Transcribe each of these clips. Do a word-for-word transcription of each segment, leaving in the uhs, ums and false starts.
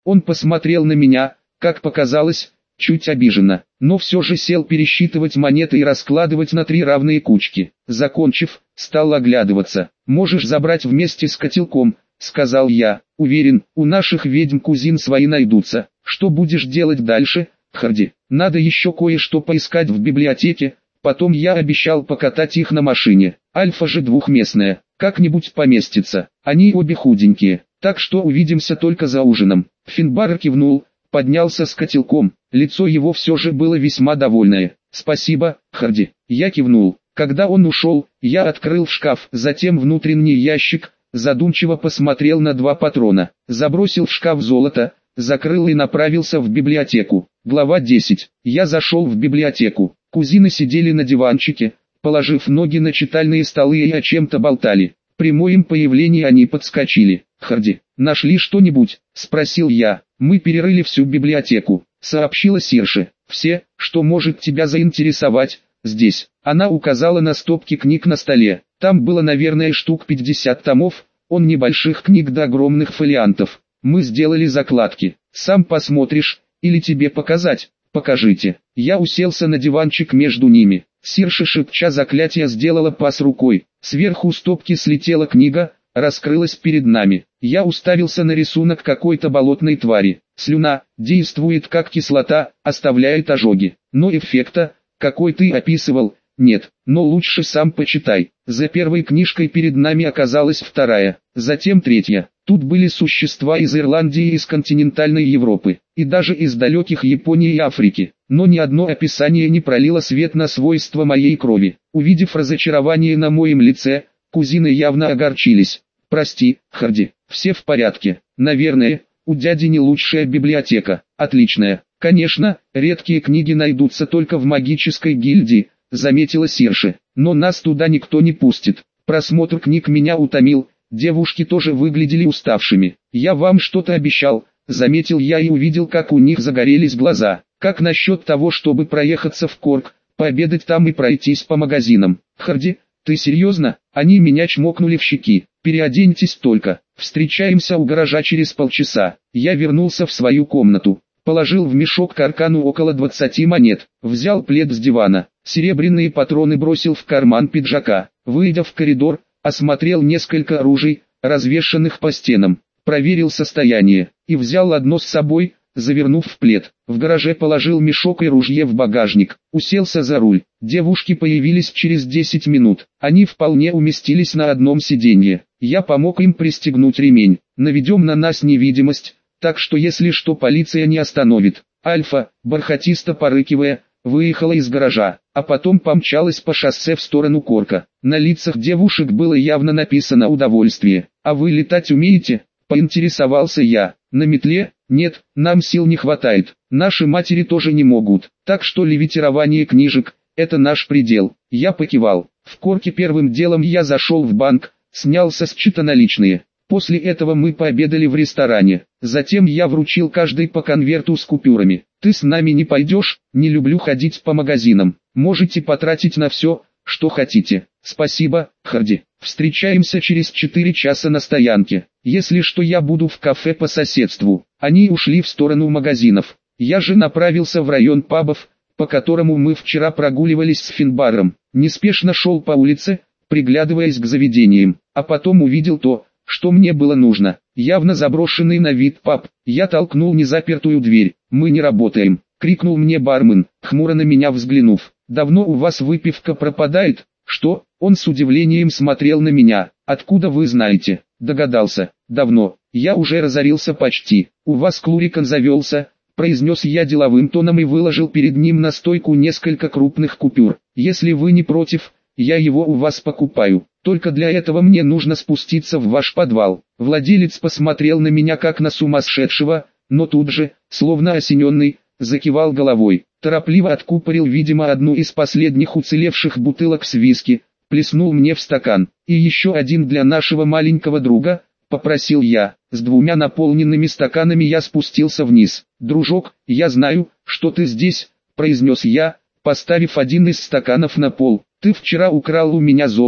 Он посмотрел на меня, как показалось, чуть обиженно, но все же сел пересчитывать монеты и раскладывать на три равные кучки. Закончив, стал оглядываться. «Можешь забрать вместе с котелком», — сказал я. «Уверен, у наших ведьм кузин свои найдутся. Что будешь делать дальше, Харди? Надо еще кое-что поискать в библиотеке. Потом я обещал покатать их на машине. Альфа же двухместная, как-нибудь поместится. Они обе худенькие, так что увидимся только за ужином». Финбар кивнул, поднялся с котелком. Лицо его все же было весьма довольное. «Спасибо, Харди». Я кивнул. Когда он ушел, я открыл шкаф, затем внутренний ящик, задумчиво посмотрел на два патрона, забросил в шкаф золото, закрыл и направился в библиотеку. Глава десять. Я зашел в библиотеку. Кузины сидели на диванчике, положив ноги на читальные столы и о чем-то болтали. При моем появлении они подскочили. «Харди, нашли что-нибудь?» – спросил я. «Мы перерыли всю библиотеку», – сообщила Сирши. «Все, что может тебя заинтересовать, здесь». Она указала на стопки книг на столе. Там было, наверное, штук пятьдесят томов, от небольших книг до огромных фолиантов. Мы сделали закладки. Сам посмотришь, или тебе показать? Покажите. Я уселся на диванчик между ними. Сирша, шепча заклятие, сделала пас рукой. Сверху стопки слетела книга, раскрылась перед нами. Я уставился на рисунок какой-то болотной твари. Слюна действует как кислота, оставляет ожоги. Но эффекта, какой ты описывал, нет. Но лучше сам почитай. За первой книжкой перед нами оказалась вторая, затем третья. Тут были существа из Ирландии и из континентальной Европы, и даже из далеких Японии и Африки. Но ни одно описание не пролило свет на свойства моей крови. Увидев разочарование на моем лице, кузины явно огорчились. «Прости, Харди, все в порядке. Наверное, у дяди не лучшая библиотека». «Отличная. Конечно, редкие книги найдутся только в магической гильдии», заметила Сирши. «Но нас туда никто не пустит. Просмотр книг меня утомил, девушки тоже выглядели уставшими. Я вам что-то обещал», заметил я и увидел, как у них загорелись глаза. «Как насчет того, чтобы проехаться в Корк, пообедать там и пройтись по магазинам?» «Харди, ты серьезно?» Они меня чмокнули в щеки. «Переоденьтесь только. Встречаемся у гаража через полчаса». Я вернулся в свою комнату. Положил в мешок к аркану около двадцати монет. Взял плед с дивана. Серебряные патроны бросил в карман пиджака. Выйдя в коридор, осмотрел несколько оружий, развешанных по стенам. Проверил состояние. И взял одно с собой, завернув в плед. В гараже положил мешок и ружье в багажник. Уселся за руль. Девушки появились через десять минут. Они вполне уместились на одном сиденье. Я помог им пристегнуть ремень. «Наведем на нас невидимость, так что если что, полиция не остановит». Альфа, бархатисто порыкивая, выехала из гаража, а потом помчалась по шоссе в сторону Корка. На лицах девушек было явно написано удовольствие. «А вы летать умеете?» – поинтересовался я. «На метле? Нет, нам сил не хватает. Наши матери тоже не могут. Так что левитирование книжек – это наш предел». Я покивал. В Корке первым делом я зашел в банк, снял со счета наличные. После этого мы пообедали в ресторане. Затем я вручил каждой по конверту с купюрами. «Ты с нами не пойдешь? Не люблю ходить по магазинам. Можете потратить на все, что хотите». «Спасибо, Харди. Встречаемся через четыре часа на стоянке. Если что, я буду в кафе по соседству». Они ушли в сторону магазинов. Я же направился в район пабов, по которому мы вчера прогуливались с Финбаром. Неспешно шел по улице, приглядываясь к заведениям, а потом увидел то, что мне было нужно. Явно заброшенный на вид паб. Я толкнул незапертую дверь. «Мы не работаем», — крикнул мне бармен, хмуро на меня взглянув. «Давно у вас выпивка пропадает?» «Что?» Он с удивлением смотрел на меня. «Откуда вы знаете?» Догадался. «Давно. Я уже разорился почти. У вас клурикан завелся», — произнес я деловым тоном и выложил перед ним на стойку несколько крупных купюр. «Если вы не против, я его у вас покупаю. Только для этого мне нужно спуститься в ваш подвал». Владелец посмотрел на меня как на сумасшедшего, но тут же, словно осененный, закивал головой. Торопливо откупорил, видимо, одну из последних уцелевших бутылок с виски, плеснул мне в стакан. «И еще один для нашего маленького друга», — попросил я. С двумя наполненными стаканами я спустился вниз. «Дружок, я знаю, что ты здесь», — произнес я, поставив один из стаканов на пол. «Ты вчера украл у меня золото,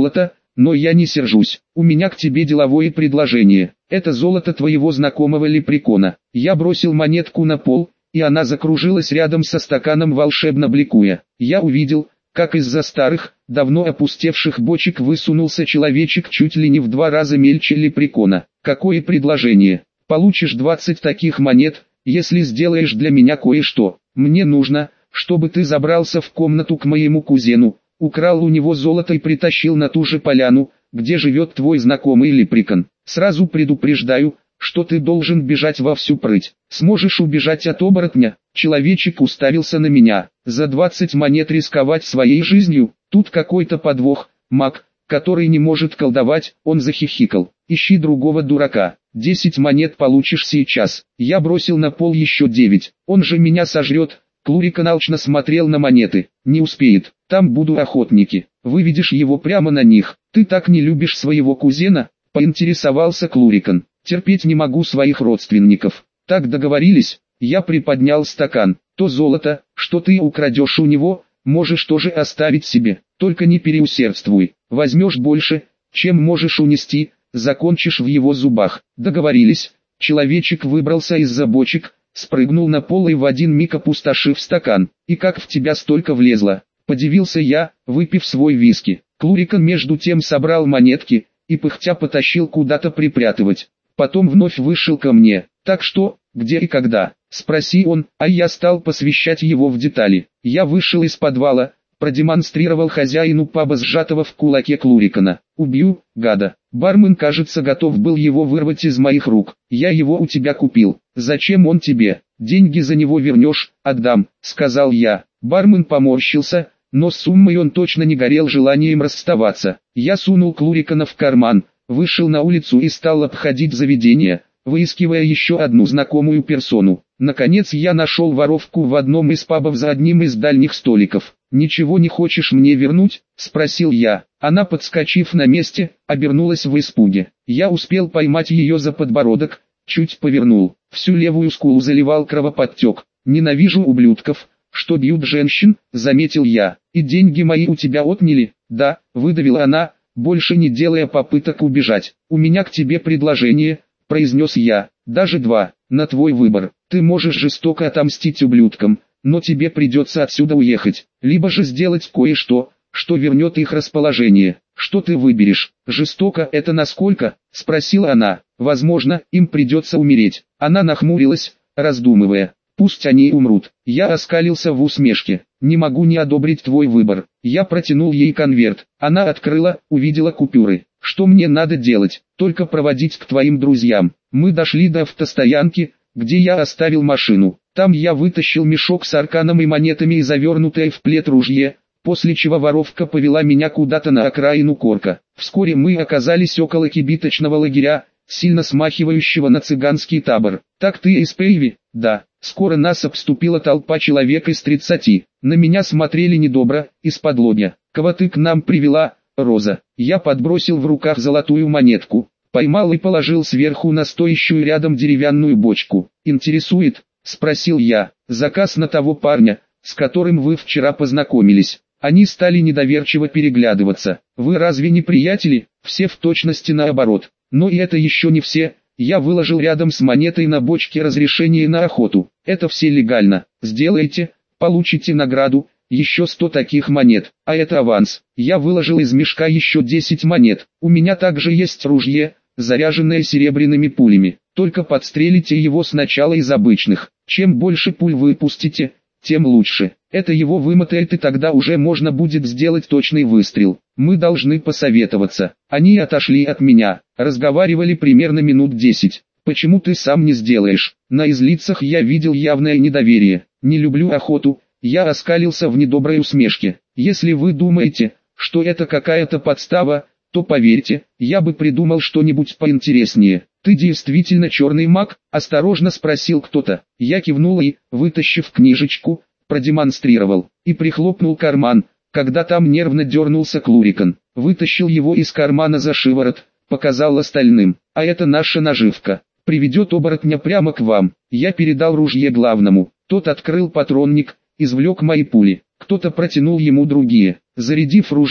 но я не сержусь. У меня к тебе деловое предложение. Это золото твоего знакомого лепрекона. Я бросил монетку на пол, и она закружилась рядом со стаканом, волшебно бликуя. Я увидел, как из-за старых, давно опустевших бочек высунулся человечек чуть ли не в два раза мельче лепрекона. Какое предложение? Получишь двадцать таких монет, если сделаешь для меня кое-что. Мне нужно, чтобы ты забрался в комнату к моему кузену, украл у него золото и притащил на ту же поляну, где живет твой знакомый лепрекон. Сразу предупреждаю, что ты должен бежать во всю прыть. Сможешь убежать от оборотня? Человечек уставился на меня. За двадцать монет рисковать своей жизнью? Тут какой-то подвох. Маг, который не может колдовать, он захихикал. Ищи другого дурака. Десять монет получишь сейчас. Я бросил на пол еще девять. Он же меня сожрет. Клурикан алчно смотрел на монеты. Не успеет. Там будут охотники. Выведешь его прямо на них. Ты так не любишь своего кузена? Поинтересовался Клурикан. Терпеть не могу своих родственников. Так договорились. Я приподнял стакан. То золото, что ты украдешь у него, можешь тоже оставить себе. Только не переусердствуй. Возьмешь больше, чем можешь унести, закончишь в его зубах. Договорились. Человечек выбрался из-за бочек, спрыгнул на пол и в один миг опустошив стакан. И как в тебя столько влезло? Подивился я, выпив свой виски. Клурикан между тем собрал монетки и пыхтя потащил куда-то припрятывать. Потом вновь вышел ко мне. Так что, где и когда? Спроси он, а я стал посвящать его в детали. Я вышел из подвала, продемонстрировал хозяину паба сжатого в кулаке Клурикана. Убью, гада. Бармен, кажется, готов был его вырвать из моих рук. Я его у тебя купил. Зачем он тебе? Деньги за него вернешь, отдам, сказал я. Бармен поморщился, но с суммой он точно не горел желанием расставаться. Я сунул Клурикана в карман, вышел на улицу и стал обходить заведение, выискивая еще одну знакомую персону. Наконец я нашел воровку в одном из пабов за одним из дальних столиков. «Ничего не хочешь мне вернуть?» – спросил я. Она, подскочив на месте, обернулась в испуге. Я успел поймать ее за подбородок, чуть повернул. Всю левую скулу заливал кровоподтек. «Ненавижу ублюдков, что бьют женщин», – заметил я. «И деньги мои у тебя отняли?» «Да», – выдавила она, больше не делая попыток убежать. «У меня к тебе предложение», – произнес я. «Даже два, на твой выбор. Ты можешь жестоко отомстить ублюдкам, но тебе придется отсюда уехать, либо же сделать кое-что, что вернет их расположение. Что ты выберешь? Жестоко это насколько?» – спросила она. «Возможно, им придется умереть». Она нахмурилась, раздумывая. «Пусть они умрут». Я оскалился в усмешке. «Не могу не одобрить твой выбор». Я протянул ей конверт. Она открыла, увидела купюры. «Что мне надо делать?» «Только проводить к твоим друзьям». Мы дошли до автостоянки, где я оставил машину. Там я вытащил мешок с арканом и монетами и завернутое в плед ружье, после чего воровка повела меня куда-то на окраину Корка. Вскоре мы оказались около кибиточного лагеря, сильно смахивающего на цыганский табор. «Так ты из Пейви?» «Да». Скоро нас обступила толпа человек из тридцати. На меня смотрели недобро, из-под лобья. «Кого ты к нам привела, Роза?» Я подбросил в руках золотую монетку, поймал и положил сверху на стоящую рядом деревянную бочку. «Интересует?» — спросил я. «Заказ на того парня, с которым вы вчера познакомились». Они стали недоверчиво переглядываться. «Вы разве не приятели?» «Все в точности наоборот. Но и это еще не все». Я выложил рядом с монетой на бочке разрешение на охоту. «Это все легально. Сделайте, получите награду, еще сто таких монет, а это аванс». Я выложил из мешка еще десять монет. «У меня также есть ружье, заряженное серебряными пулями. Только подстрелите его сначала из обычных. Чем больше пуль вы пустите, тем лучше. Это его вымотает, и тогда уже можно будет сделать точный выстрел. Мы должны посоветоваться». Они отошли от меня, разговаривали примерно минут десять. «Почему ты сам не сделаешь?» На их лицах я видел явное недоверие. «Не люблю охоту». Я оскалился в недоброй усмешке. «Если вы думаете, что это какая-то подстава, то поверьте, я бы придумал что-нибудь поинтереснее». «Ты действительно черный маг?» – осторожно спросил кто-то. Я кивнул и, вытащив книжечку, продемонстрировал, и прихлопнул карман, когда там нервно дернулся Клурикан. Вытащил его из кармана за шиворот, показал остальным. «А это наша наживка. Приведет оборотня прямо к вам». Я передал ружье главному. Тот открыл патронник, извлек мои пули. Кто-то протянул ему другие. Зарядив ружье,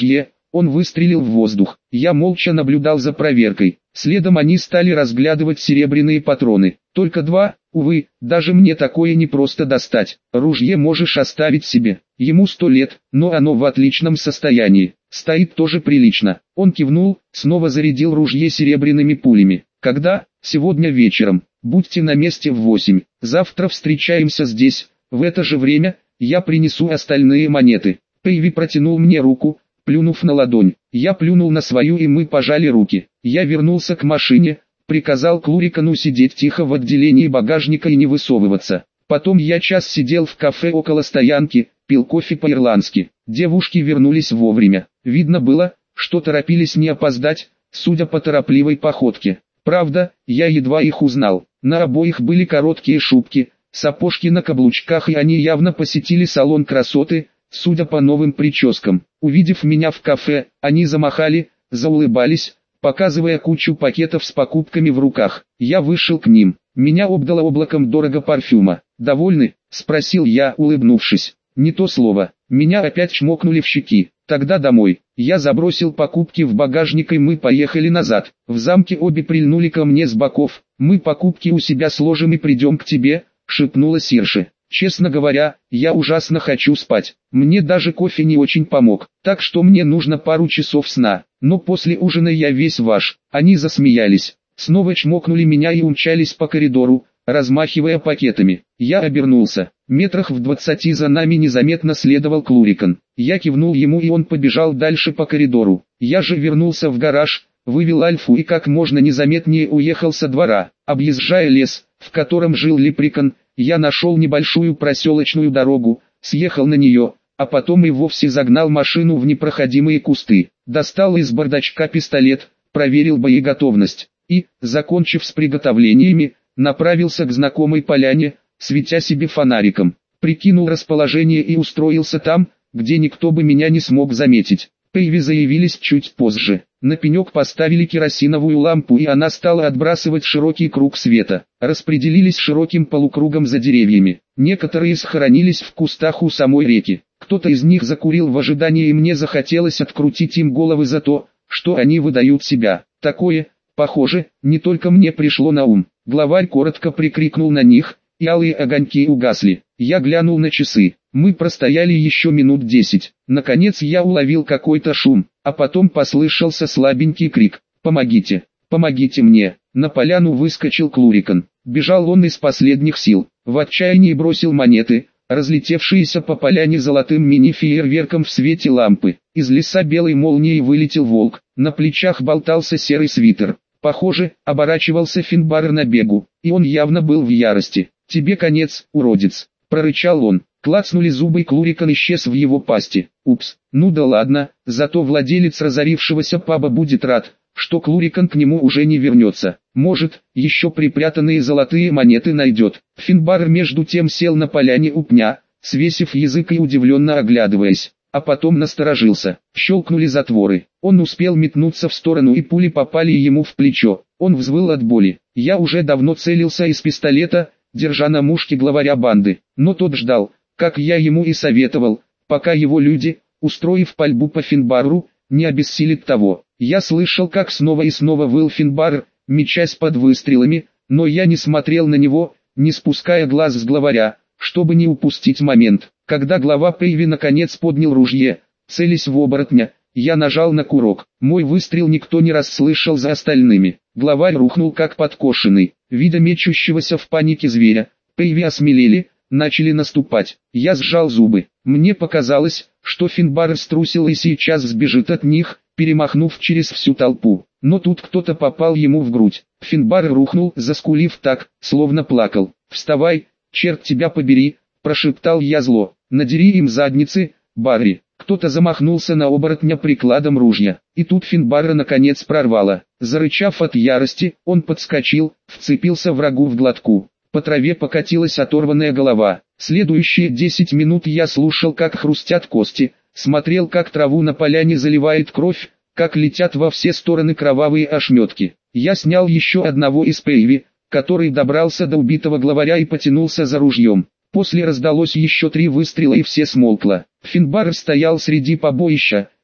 Он выстрелил в воздух. Я молча наблюдал за проверкой. Следом они стали разглядывать серебряные патроны. Только два, увы, даже мне такое не просто достать. Ружье можешь оставить себе. Ему сто лет, но оно в отличном состоянии. Стоит тоже прилично. Он кивнул, снова зарядил ружье серебряными пулями. Когда? Сегодня вечером. Будьте на месте в восемь. Завтра встречаемся здесь. В это же время я принесу остальные монеты. Пейви протянул мне руку, плюнув на ладонь. Я плюнул на свою, и мы пожали руки. Я вернулся к машине, приказал Клурикану сидеть тихо в отделении багажника и не высовываться. Потом я час сидел в кафе около стоянки, пил кофе по-ирландски. Девушки вернулись вовремя. Видно было, что торопились не опоздать, судя по торопливой походке. Правда, я едва их узнал. На обоих были короткие шубки, сапожки на каблучках, и они явно посетили салон красоты, судя по новым прическам. Увидев меня в кафе, они замахали, заулыбались, показывая кучу пакетов с покупками в руках. Я вышел к ним. Меня обдало облаком дорого парфюма. «Довольны?» – спросил я, улыбнувшись. «Не то слово. Меня опять чмокнули в щеки. Тогда домой». Я забросил покупки в багажник, и мы поехали назад. В замке обе прильнули ко мне с боков. «Мы покупки у себя сложим и придем к тебе», – шепнула Сирши. Честно говоря, я ужасно хочу спать. Мне даже кофе не очень помог, так что мне нужно пару часов сна. Но после ужина я весь ваш. Они засмеялись, снова чмокнули меня и умчались по коридору, размахивая пакетами. Я обернулся. Метрах в двадцати за нами незаметно следовал Клурикан. Я кивнул ему, и он побежал дальше по коридору. Я же вернулся в гараж, вывел Альфу и как можно незаметнее уехал со двора. Объезжая лес, в котором жил Лепрекон, я нашел небольшую проселочную дорогу, съехал на нее, а потом и вовсе загнал машину в непроходимые кусты. Достал из бардачка пистолет, проверил боеготовность и, закончив с приготовлениями, направился к знакомой поляне, светя себе фонариком. Прикинул расположение и устроился там, где никто бы меня не смог заметить. Пейви заявились чуть позже. На пенек поставили керосиновую лампу, и она стала отбрасывать широкий круг света. Распределились широким полукругом за деревьями. Некоторые схоронились в кустах у самой реки. Кто-то из них закурил в ожидании, и мне захотелось открутить им головы за то, что они выдают себя. Такое, похоже, не только мне пришло на ум. Главарь коротко прикрикнул на них, и алые огоньки угасли. Я глянул на часы. Мы простояли еще минут десять. Наконец я уловил какой-то шум, а потом послышался слабенький крик: «Помогите! Помогите мне!» На поляну выскочил Клурикан. Бежал он из последних сил. В отчаянии бросил монеты, разлетевшиеся по поляне золотым мини-фейерверком в свете лампы. Из леса белой молнией вылетел волк, на плечах болтался серый свитер. Похоже, оборачивался Финбар на бегу, и он явно был в ярости. «Тебе конец, уродец!» – прорычал он. Клацнули зубы, и Клурикан исчез в его пасти. Упс, ну да ладно, зато владелец разорившегося паба будет рад, что Клурикан к нему уже не вернется. Может, еще припрятанные золотые монеты найдет. Финбар между тем сел на поляне у пня, свесив язык и удивленно оглядываясь, а потом насторожился. Щелкнули затворы. Он успел метнуться в сторону, и пули попали ему в плечо. Он взвыл от боли. Я уже давно целился из пистолета, держа на мушке главаря банды, но тот ждал, как я ему и советовал, пока его люди, устроив пальбу по Финбару, не обессилит того. Я слышал, как снова и снова выл Финбар, мечась под выстрелами, но я не смотрел на него, не спуская глаз с главаря, чтобы не упустить момент. Когда глава Пейви наконец поднял ружье, целясь в оборотня, я нажал на курок. Мой выстрел никто не расслышал за остальными. Главарь рухнул как подкошенный. Видя мечущегося в панике зверя, Пейви осмелели, начали наступать. Я сжал зубы. Мне показалось, что Финбар струсил и сейчас сбежит от них, перемахнув через всю толпу. Но тут кто-то попал ему в грудь. Финбар рухнул, заскулив так, словно плакал. «Вставай, черт тебя побери!» – прошептал я зло. «Надери им задницы, Барри!» Кто-то замахнулся на оборотня прикладом ружья, и тут Финбара наконец прорвало. Зарычав от ярости, он подскочил, вцепился врагу в глотку. По траве покатилась оторванная голова. Следующие десять минут я слушал, как хрустят кости, смотрел, как траву на поляне заливает кровь, как летят во все стороны кровавые ошметки. Я снял еще одного из Пейви, который добрался до убитого главаря и потянулся за ружьем. После раздалось еще три выстрела, и все смолкло. Финбар стоял среди побоища,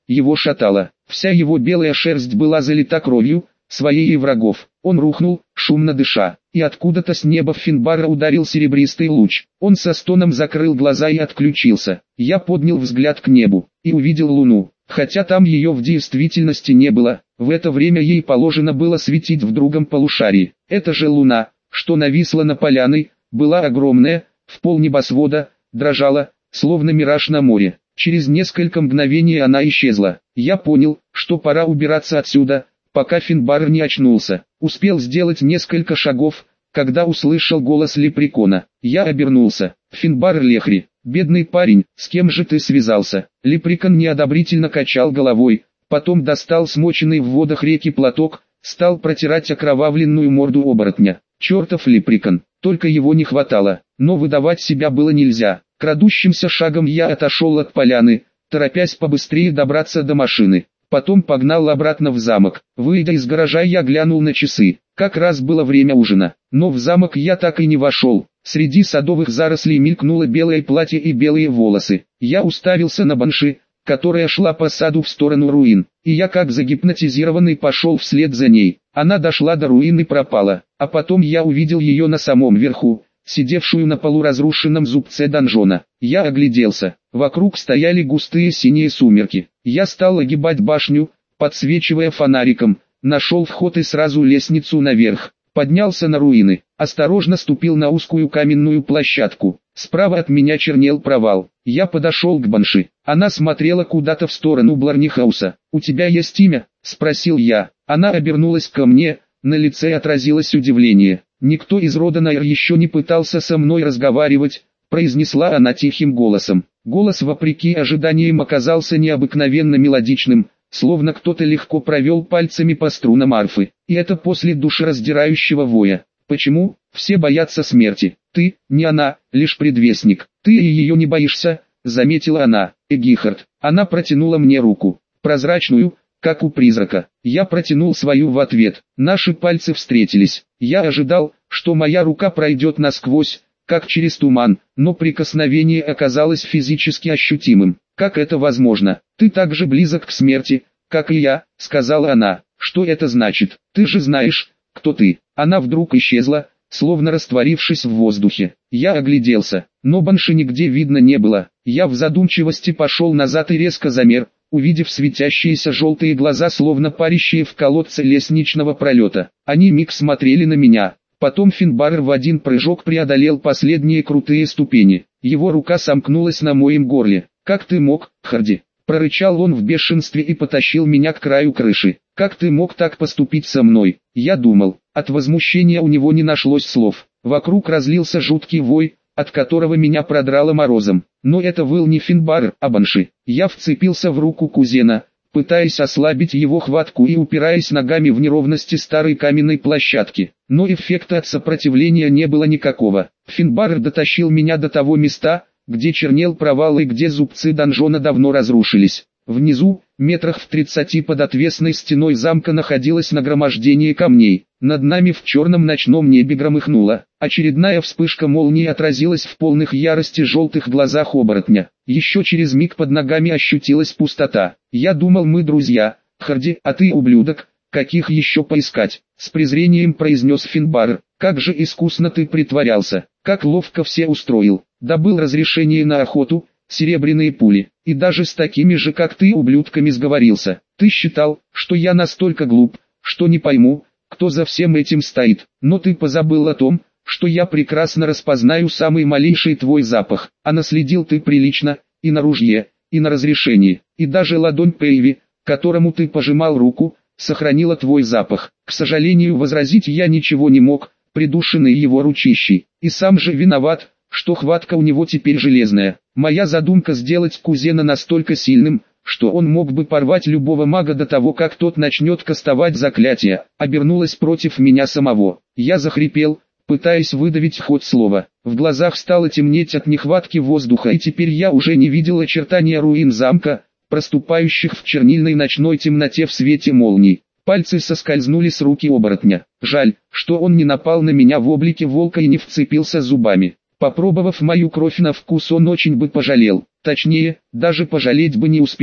его шатало. Вся его белая шерсть была залита кровью, своей и врагов. Он рухнул, шумно дыша, и откуда-то с неба в Финбара ударил серебристый луч. Он со стоном закрыл глаза и отключился. Я поднял взгляд к небу и увидел луну, хотя там ее в действительности не было. В это время ей положено было светить в другом полушарии. Эта же луна, что нависла над поляной, была огромная, в пол небосвода, дрожала, словно мираж на море. Через несколько мгновений она исчезла. Я понял, что пора убираться отсюда, пока Финбар не очнулся. Успел сделать несколько шагов, когда услышал голос Лепрекона. Я обернулся. Финбар Лехри, бедный парень, с кем же ты связался? Лепрекон неодобрительно качал головой, потом достал смоченный в водах реки платок, стал протирать окровавленную морду оборотня. Чертов Лепрекон, только его не хватало, но выдавать себя было нельзя. Крадущимся шагом я отошел от поляны, торопясь побыстрее добраться до машины. Потом погнал обратно в замок. Выйдя из гаража, я глянул на часы. Как раз было время ужина. Но в замок я так и не вошел. Среди садовых зарослей мелькнуло белое платье и белые волосы. Я уставился на банши, которая шла по саду в сторону руин. И я как загипнотизированный пошел вслед за ней. Она дошла до руин и пропала. А потом я увидел ее на самом верху, сидевшую на полуразрушенном зубце донжона. Я огляделся. Вокруг стояли густые синие сумерки. Я стал огибать башню, подсвечивая фонариком, нашел вход и сразу лестницу наверх. Поднялся на руины, осторожно ступил на узкую каменную площадку. Справа от меня чернел провал. Я подошел к банши. Она смотрела куда-то в сторону Бларнихауса. «У тебя есть имя?» – спросил я. Она обернулась ко мне, на лице отразилось удивление. «Никто из рода Найр еще не пытался со мной разговаривать», – произнесла она тихим голосом. Голос, вопреки ожиданиям, оказался необыкновенно мелодичным, словно кто-то легко провел пальцами по струнам арфы. И это после душераздирающего воя. «Почему? Все боятся смерти. Ты, не она, лишь предвестник. Ты и ее не боишься», — заметила она. «Эгихард». Она протянула мне руку, прозрачную, как у призрака. Я протянул свою в ответ. Наши пальцы встретились. Я ожидал, что моя рука пройдет насквозь, как через туман, но прикосновение оказалось физически ощутимым. «Как это возможно? Ты так же близок к смерти, как и я», — сказала она. «Что это значит? Ты же знаешь, кто ты». Она вдруг исчезла, словно растворившись в воздухе. Я огляделся, но банши нигде видно не было. Я в задумчивости пошел назад и резко замер, увидев светящиеся желтые глаза, словно парящие в колодце лестничного пролета. Они миг смотрели на меня. Потом Финбар в один прыжок преодолел последние крутые ступени. Его рука сомкнулась на моем горле. «Как ты мог, Харди?» — прорычал он в бешенстве и потащил меня к краю крыши. «Как ты мог так поступить со мной?» Я думал. От возмущения у него не нашлось слов. Вокруг разлился жуткий вой, от которого меня продрало морозом. Но это выл не Финбар, а банши. Я вцепился в руку кузена, пытаясь ослабить его хватку и упираясь ногами в неровности старой каменной площадки. Но эффекта от сопротивления не было никакого. Финбар дотащил меня до того места, где чернел провал и где зубцы донжона давно разрушились. Внизу, метрах в тридцати под отвесной стеной замка, находилось нагромождение камней. Над нами в черном ночном небе громыхнуло. Очередная вспышка молнии отразилась в полных ярости желтых глазах оборотня. Еще через миг под ногами ощутилась пустота. Я думал, мы друзья, Харди, а ты ублюдок, каких еще поискать? С презрением произнес Финбар. Как же искусно ты притворялся, как ловко все устроил. Добыл разрешение на охоту, серебряные пули, и даже с такими же, как ты, ублюдками сговорился. Ты считал, что я настолько глуп, что не пойму, кто за всем этим стоит. Но ты позабыл о том, что я прекрасно распознаю самый малейший твой запах. А наследил ты прилично, и на ружье, и на разрешении, и даже ладонь Пейви, которому ты пожимал руку, сохранила твой запах. К сожалению, возразить я ничего не мог, придушенный его ручищей. И сам же виноват, что хватка у него теперь железная. Моя задумка сделать кузена настолько сильным, что он мог бы порвать любого мага до того, как тот начнет кастовать заклятие, обернулась против меня самого. Я захрипел, пытаясь выдавить хоть слово. В глазах стало темнеть от нехватки воздуха, и теперь я уже не видел очертания руин замка, проступающих в чернильной ночной темноте в свете молний. Пальцы соскользнули с руки оборотня. Жаль, что он не напал на меня в облике волка и не вцепился зубами. Попробовав мою кровь на вкус, он очень бы пожалел. Точнее, даже пожалеть бы не успел.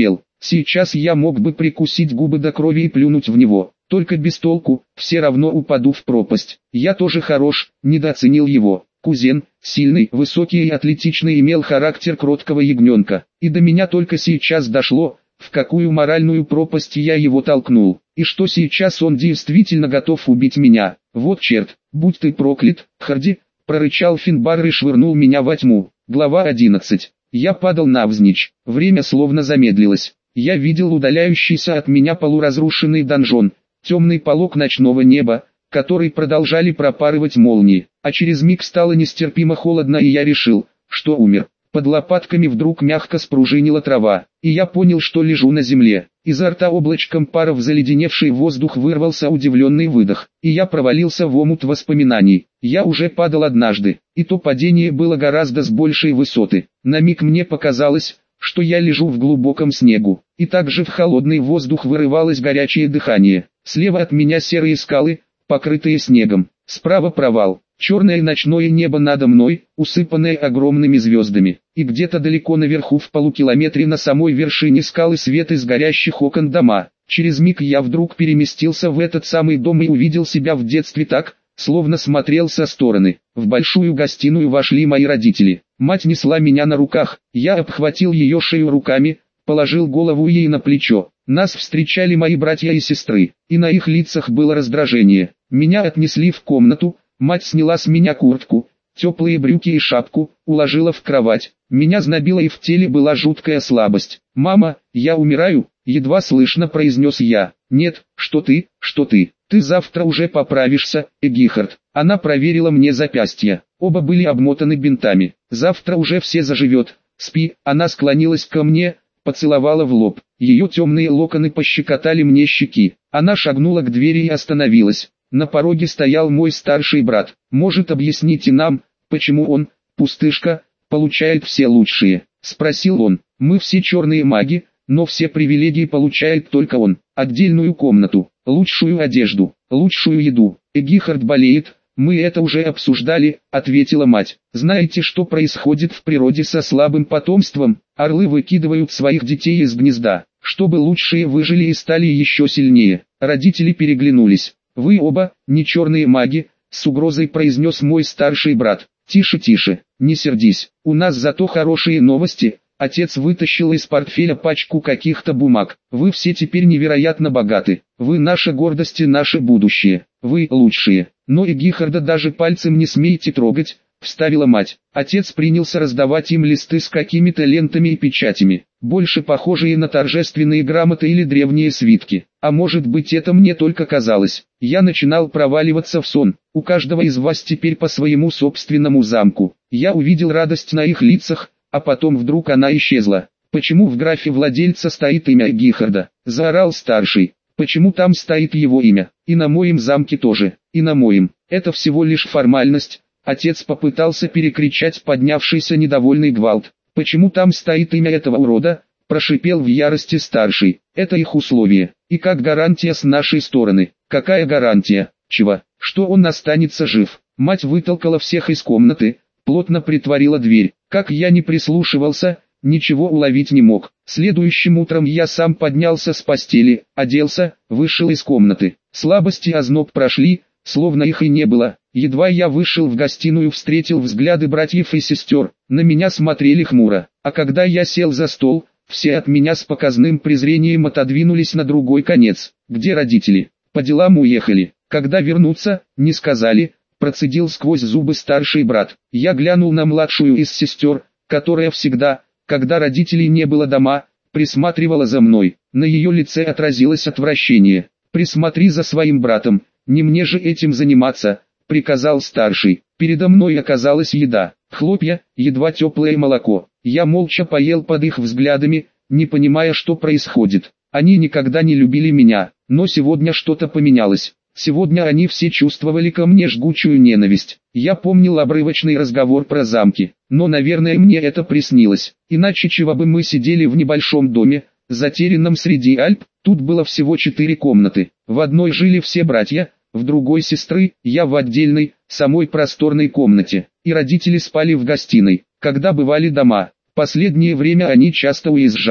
Сейчас я мог бы прикусить губы до крови и плюнуть в него, только без толку, все равно упаду в пропасть. Я тоже хорош, недооценил его. Кузен, сильный, высокий и атлетичный, имел характер кроткого ягненка. И до меня только сейчас дошло, в какую моральную пропасть я его толкнул, и что сейчас он действительно готов убить меня. Вот черт, будь ты проклят, Харди, прорычал Финбар и швырнул меня во тьму. Глава одиннадцать. Я падал навзничь, время словно замедлилось. Я видел удаляющийся от меня полуразрушенный донжон, темный полог ночного неба, который продолжали пропарывать молнии, а через миг стало нестерпимо холодно, и я решил, что умер. Под лопатками вдруг мягко спружинила трава, и я понял, что лежу на земле. Изо рта облачком пара в заледеневший воздух вырвался удивленный выдох, и я провалился в омут воспоминаний. Я уже падал однажды, и то падение было гораздо с большей высоты. На миг мне показалось, что я лежу в глубоком снегу, и также в холодный воздух вырывалось горячее дыхание. Слева от меня серые скалы, покрытые снегом, справа провал, черное ночное небо надо мной, усыпанное огромными звездами, и где-то далеко наверху в полукилометре на самой вершине скалы свет из горящих окон дома. Через миг я вдруг переместился в этот самый дом и увидел себя в детстве так, словно смотрел со стороны. В большую гостиную вошли мои родители. Мать несла меня на руках, я обхватил ее шею руками, положил голову ей на плечо. Нас встречали мои братья и сестры, и на их лицах было раздражение. Меня отнесли в комнату, мать сняла с меня куртку, теплые брюки и шапку, уложила в кровать. Меня знобило и в теле была жуткая слабость. «Мама, я умираю», — едва слышно произнес я. «Нет, что ты, что ты, ты завтра уже поправишься, Эгихард». Она проверила мне запястья, оба были обмотаны бинтами. «Завтра уже все заживет, спи». Она склонилась ко мне, поцеловала в лоб. Ее темные локоны пощекотали мне щеки. Она шагнула к двери и остановилась. На пороге стоял мой старший брат. «Может, объясните нам, почему он, пустышка, получает все лучшие?» — спросил он. «Мы все черные маги, но все привилегии получает только он. Отдельную комнату, лучшую одежду, лучшую еду. Эгихард болеет, мы это уже обсуждали», — ответила мать. «Знаете, что происходит в природе со слабым потомством? Орлы выкидывают своих детей из гнезда, чтобы лучшие выжили и стали еще сильнее». Родители переглянулись. «Вы оба, не черные маги», — с угрозой произнес мой старший брат. «Тише, тише, не сердись, у нас зато хорошие новости». Отец вытащил из портфеля пачку каких-то бумаг. «Вы все теперь невероятно богаты, вы наша гордость и наше будущее, вы лучшие. Но Эгихарда даже пальцем не смейте трогать», — вставила мать. Отец принялся раздавать им листы с какими-то лентами и печатями, больше похожие на торжественные грамоты или древние свитки. А может быть, это мне только казалось. Я начинал проваливаться в сон. «У каждого из вас теперь по своему собственному замку». Я увидел радость на их лицах, а потом вдруг она исчезла. «Почему в графе владельца стоит имя Эгихарда?» — заорал старший. «Почему там стоит его имя? И на моем замке тоже, и на моем. Это всего лишь формальность». Отец попытался перекричать поднявшийся недовольный гвалт. «Почему там стоит имя этого урода?» — прошипел в ярости старший. «Это их условие. И как гарантия с нашей стороны». «Какая гарантия? Чего? Что он останется жив?» Мать вытолкала всех из комнаты, плотно притворила дверь. Как я не прислушивался, ничего уловить не мог. Следующим утром я сам поднялся с постели, оделся, вышел из комнаты. Слабость и озноб прошли, словно их и не было. Едва я вышел в гостиную, встретил взгляды братьев и сестер. На меня смотрели хмуро. А когда я сел за стол, все от меня с показным презрением отодвинулись на другой конец. «Где родители?» «По делам уехали. Когда вернутся?» «Не сказали», — процедил сквозь зубы старший брат. Я глянул на младшую из сестер, которая всегда, когда родителей не было дома, присматривала за мной. На ее лице отразилось отвращение. «Присмотри за своим братом, не мне же этим заниматься», — приказал старший. Передо мной оказалась еда, хлопья, едва теплое молоко. Я молча поел под их взглядами, не понимая, что происходит. Они никогда не любили меня, но сегодня что-то поменялось. Сегодня они все чувствовали ко мне жгучую ненависть. Я помнил обрывочный разговор про замки, но, наверное, мне это приснилось. Иначе чего бы мы сидели в небольшом доме, затерянном среди Альп. Тут было всего четыре комнаты. В одной жили все братья, в другой сестры, я в отдельной, самой просторной комнате. И родители спали в гостиной. Когда бывали дома, последнее время они часто уезжали.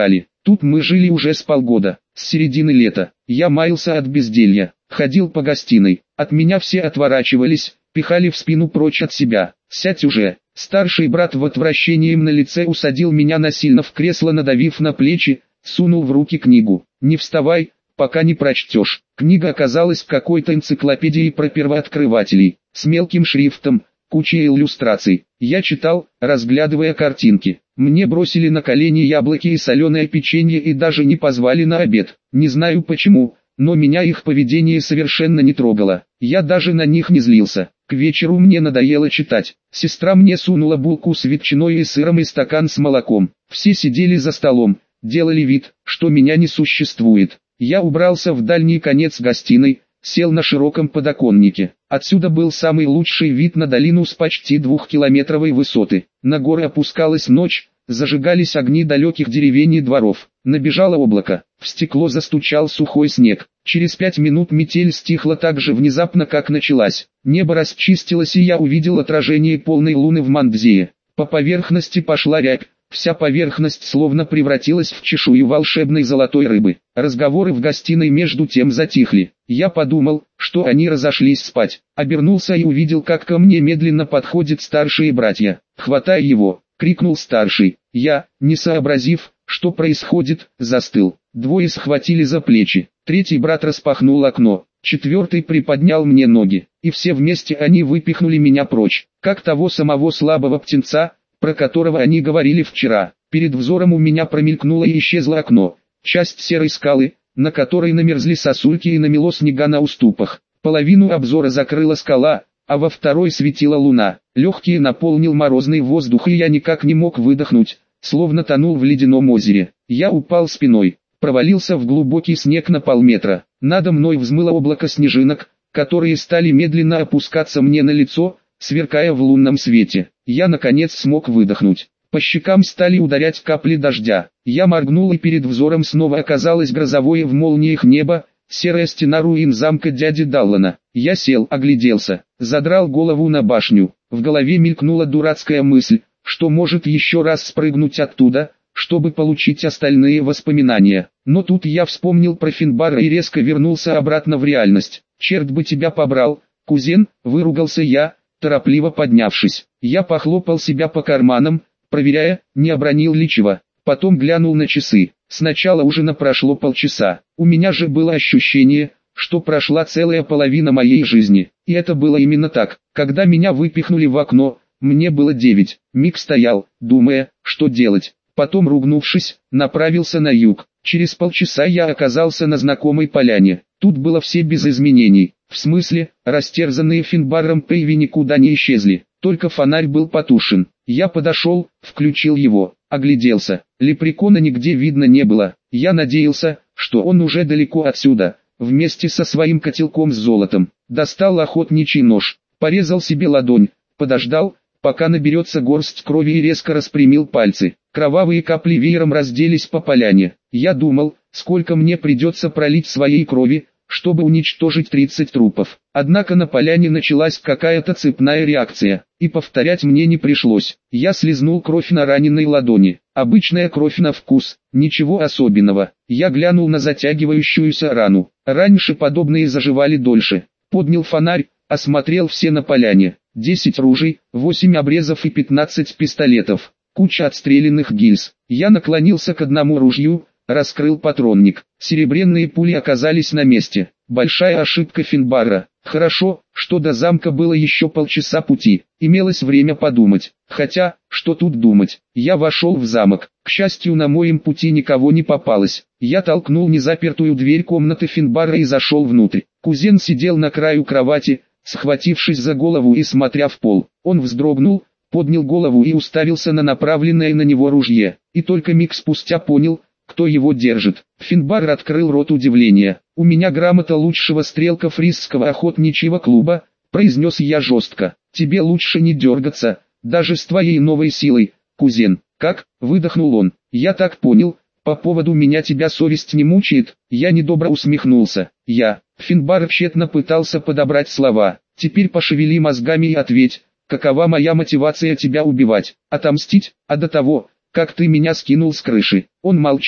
Тут мы жили уже с полгода, с середины лета. Я маялся от безделья, ходил по гостиной. От меня все отворачивались, пихали в спину прочь от себя. «Сядь уже!» Старший брат в отвращением на лице усадил меня насильно в кресло, надавив на плечи, сунул в руки книгу. «Не вставай, пока не прочтешь». Книга оказалась какой-то энциклопедией про первооткрывателей, с мелким шрифтом, кучей иллюстраций. Я читал, разглядывая картинки. Мне бросили на колени яблоки и соленое печенье и даже не позвали на обед. Не знаю почему, но меня их поведение совершенно не трогало. Я даже на них не злился. К вечеру мне надоело читать. Сестра мне сунула булку с ветчиной и сыром и стакан с молоком. Все сидели за столом, делали вид, что меня не существует. Я убрался в дальний конец гостиной, сел на широком подоконнике. Отсюда был самый лучший вид на долину с почти двухкилометровой высоты. На горы опускалась ночь, зажигались огни далеких деревень и дворов. Набежало облако, в стекло застучал сухой снег. Через пять минут метель стихла так же внезапно, как началась. Небо расчистилось, и я увидел отражение полной луны в Мандзее. По поверхности пошла рябь. Вся поверхность словно превратилась в чешую волшебной золотой рыбы. Разговоры в гостиной между тем затихли. Я подумал, что они разошлись спать. Обернулся и увидел, как ко мне медленно подходят старшие братья. «Хватай его!» — крикнул старший. Я, не сообразив, что происходит, застыл. Двое схватили за плечи. Третий брат распахнул окно. Четвертый приподнял мне ноги. И все вместе они выпихнули меня прочь, как того самого слабого птенца, про которого они говорили вчера. Перед взором у меня промелькнуло и исчезло окно. Часть серой скалы, на которой намерзли сосульки и намело снега на уступах. Половину обзора закрыла скала, а во второй светила луна. Легкие наполнил морозный воздух, и я никак не мог выдохнуть, словно тонул в ледяном озере. Я упал спиной, провалился в глубокий снег на полметра. Надо мной взмыло облако снежинок, которые стали медленно опускаться мне на лицо, сверкая в лунном свете. Я наконец смог выдохнуть. По щекам стали ударять капли дождя. Я моргнул, и перед взором снова оказалось грозовое в молниях небо, серая стена руин замка дяди Даллана. Я сел, огляделся, задрал голову на башню. В голове мелькнула дурацкая мысль, что может еще раз спрыгнуть оттуда, чтобы получить остальные воспоминания. Но тут я вспомнил про Финбара и резко вернулся обратно в реальность. «Черт бы тебя побрал, кузен!» — выругался я, торопливо поднявшись. Я похлопал себя по карманам, проверяя, не обронил ли чего. Потом глянул на часы. С начала ужина прошло полчаса. У меня же было ощущение, что прошла целая половина моей жизни. И это было именно так. Когда меня выпихнули в окно, мне было девять. Мик стоял, думая, что делать. Потом, ругнувшись, направился на юг. Через полчаса я оказался на знакомой поляне. Тут было все без изменений. В смысле, растерзанные Финбаром Пейви никуда не исчезли. Только фонарь был потушен. Я подошел, включил его, огляделся. Лепрекона нигде видно не было. Я надеялся, что он уже далеко отсюда, вместе со своим котелком с золотом. Достал охотничий нож, порезал себе ладонь, подождал, пока наберется горсть крови, и резко распрямил пальцы. Кровавые капли веером разделись по поляне. Я думал, сколько мне придется пролить своей крови, чтобы уничтожить тридцать трупов. Однако на поляне началась какая-то цепная реакция, и повторять мне не пришлось. Я слизнул кровь на раненой ладони. Обычная кровь на вкус, ничего особенного. Я глянул на затягивающуюся рану. Раньше подобные заживали дольше. Поднял фонарь, осмотрел все на поляне. десять ружей, восемь обрезов и пятнадцать пистолетов. Куча отстрелянных гильз. Я наклонился к одному ружью, раскрыл патронник. Серебряные пули оказались на месте. Большая ошибка Финбара. Хорошо, что до замка было еще полчаса пути. Имелось время подумать. Хотя, что тут думать. Я вошел в замок. К счастью, на моем пути никого не попалось. Я толкнул незапертую дверь комнаты Финбара и зашел внутрь. Кузен сидел на краю кровати, схватившись за голову и смотря в пол. Он вздрогнул, поднял голову и уставился на направленное на него ружье. И только миг спустя понял, кто его держит. Финбар открыл рот удивления. «У меня грамота лучшего стрелка Фрисского охотничьего клуба», — произнес я жестко. «Тебе лучше не дергаться, даже с твоей новой силой, кузен». «Как?» — выдохнул он. «Я так понял, по поводу меня тебя совесть не мучает?» Я недобро усмехнулся. «Я...» Финбар тщетно пытался подобрать слова. «Теперь пошевели мозгами и ответь, какова моя мотивация тебя убивать? Отомстить? А до того, как ты меня скинул с крыши?» Он молчал,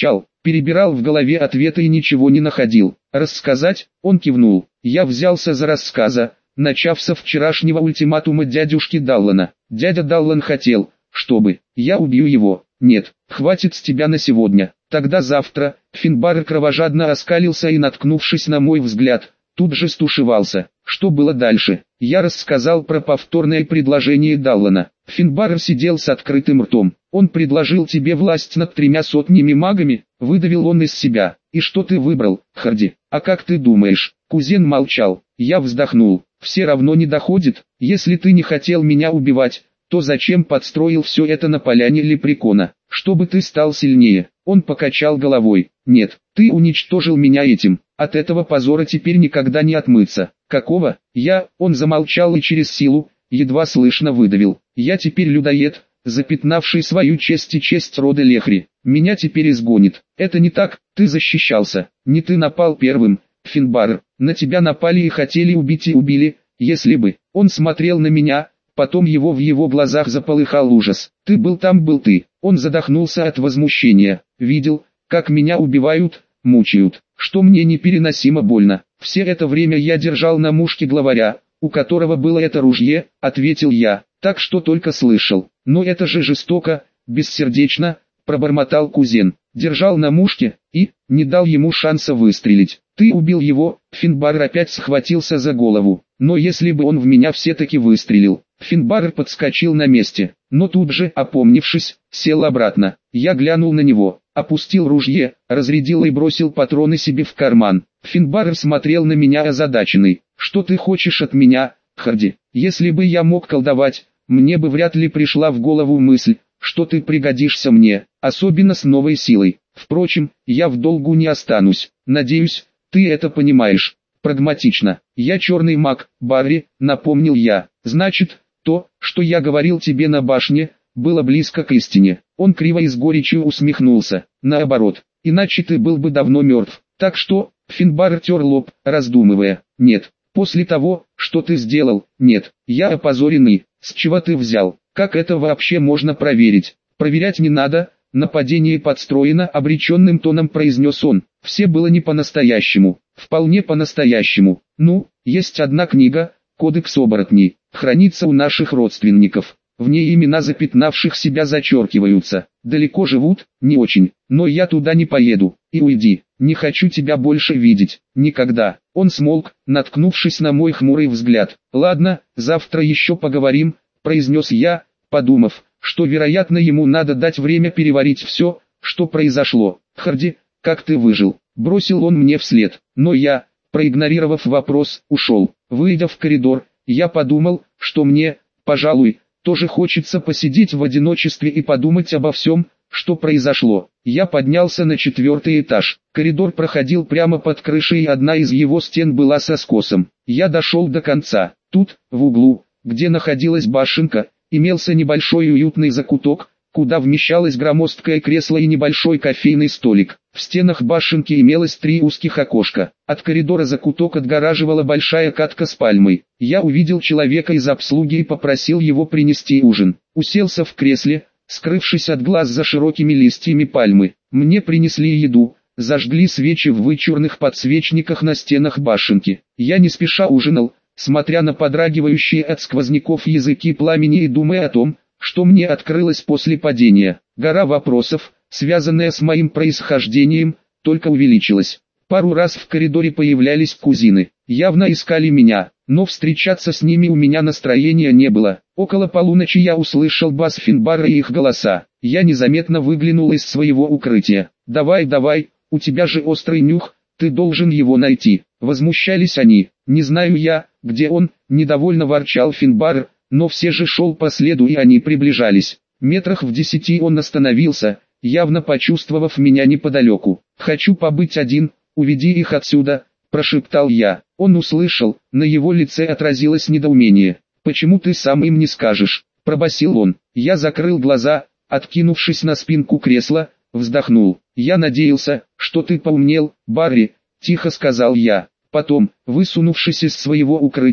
Перебирал в голове ответы и ничего не находил. Рассказать? Он кивнул. Я взялся за рассказа, начав со вчерашнего ультиматума дядюшки Даллана. Дядя Даллан хотел, чтобы я убью его. Нет, хватит с тебя на сегодня. Тогда завтра. Финбар кровожадно оскалился и, наткнувшись на мой взгляд, тут же стушевался. Что было дальше? Я рассказал про повторное предложение Даллана. Финбар сидел с открытым ртом. Он предложил тебе власть над тремя сотнями магами, выдавил он из себя. И что ты выбрал, Харди? А как ты думаешь? Кузен молчал. Я вздохнул. Все равно не доходит. Если ты не хотел меня убивать, то зачем подстроил все это на поляне Лепрекона? Чтобы ты стал сильнее. Он покачал головой. Нет, ты уничтожил меня этим. От этого позора теперь никогда не отмыться. Какого? Я, он замолчал и через силу, едва слышно выдавил. Я теперь людоед, запятнавший свою честь и честь рода Лехри. Меня теперь изгонит. Это не так, ты защищался. Не ты напал первым, Финбар. На тебя напали и хотели убить и убили, если бы. Он смотрел на меня, потом его в его глазах заполыхал ужас. Ты был там, был ты. Он задохнулся от возмущения. Видел, как меня убивают, мучают, что мне непереносимо больно. Все это время я держал на мушке главаря, у которого было это ружье, ответил я, так что только слышал. Но это же жестоко, бессердечно, пробормотал кузен. Держал на мушке и не дал ему шанса выстрелить. Ты убил его. Финбар опять схватился за голову. Но если бы он в меня все-таки выстрелил. Финбар подскочил на месте, но тут же, опомнившись, сел обратно. Я глянул на него, опустил ружье, разрядил и бросил патроны себе в карман. Финбар смотрел на меня озадаченный. Что ты хочешь от меня, Харди? Если бы я мог колдовать, мне бы вряд ли пришла в голову мысль, что ты пригодишься мне, особенно с новой силой. Впрочем, я в долгу не останусь. Надеюсь, ты это понимаешь. Прагматично. Я черный маг, Барри, напомнил я. Значит, то, что я говорил тебе на башне, было близко к истине. Он криво и с горечью усмехнулся. Наоборот, иначе ты был бы давно мертв. Так что, Финбар тер лоб, раздумывая. Нет, после того, что ты сделал, нет, я опозоренный. С чего ты взял? Как это вообще можно проверить? Проверять не надо. Нападение подстроено, обреченным тоном произнес он. Все было не по-настоящему, вполне по-настоящему. Ну, есть одна книга, Кодекс оборотней, хранится у наших родственников. В ней имена запятнавших себя зачеркиваются. Далеко живут, не очень, но я туда не поеду. И уйди, не хочу тебя больше видеть, никогда. Он смолк, наткнувшись на мой хмурый взгляд. Ладно, завтра еще поговорим, произнес я, подумав, что вероятно ему надо дать время переварить все, что произошло. Харди, как ты выжил? Бросил он мне вслед, но я, проигнорировав вопрос, ушел. Выйдя в коридор, я подумал, что мне, пожалуй, тоже хочется посидеть в одиночестве и подумать обо всем, что произошло. Я поднялся на четвертый этаж. Коридор проходил прямо под крышей и одна из его стен была со скосом. Я дошел до конца. Тут, в углу, где находилась башенка, имелся небольшой уютный закуток, куда вмещалось громоздкое кресло и небольшой кофейный столик. В стенах башенки имелось три узких окошка. От коридора закуток отгораживала большая катка с пальмой. Я увидел человека из обслуги и попросил его принести ужин. Уселся в кресле, скрывшись от глаз за широкими листьями пальмы. Мне принесли еду, зажгли свечи в вычурных подсвечниках на стенах башенки. Я не спеша ужинал, смотря на подрагивающие от сквозняков языки пламени и думая о том, что мне открылось после падения. Гора вопросов, связанная с моим происхождением, только увеличилась. Пару раз в коридоре появлялись кузины, явно искали меня, но встречаться с ними у меня настроения не было. Около полуночи я услышал бас Финбара и их голоса. Я незаметно выглянул из своего укрытия. «Давай, давай, у тебя же острый нюх, ты должен его найти». Возмущались они. «Не знаю я, где он», недовольно ворчал Финбар, но все же шел по следу и они приближались. Метрах в десяти он остановился, явно почувствовав меня неподалеку. «Хочу побыть один, уведи их отсюда», прошептал я. Он услышал, на его лице отразилось недоумение. «Почему ты сам им не скажешь?» пробасил он. Я закрыл глаза, откинувшись на спинку кресла, вздохнул. «Я надеялся, что ты поумнел, Барри», тихо сказал я. Потом, высунувшись из своего укрытия,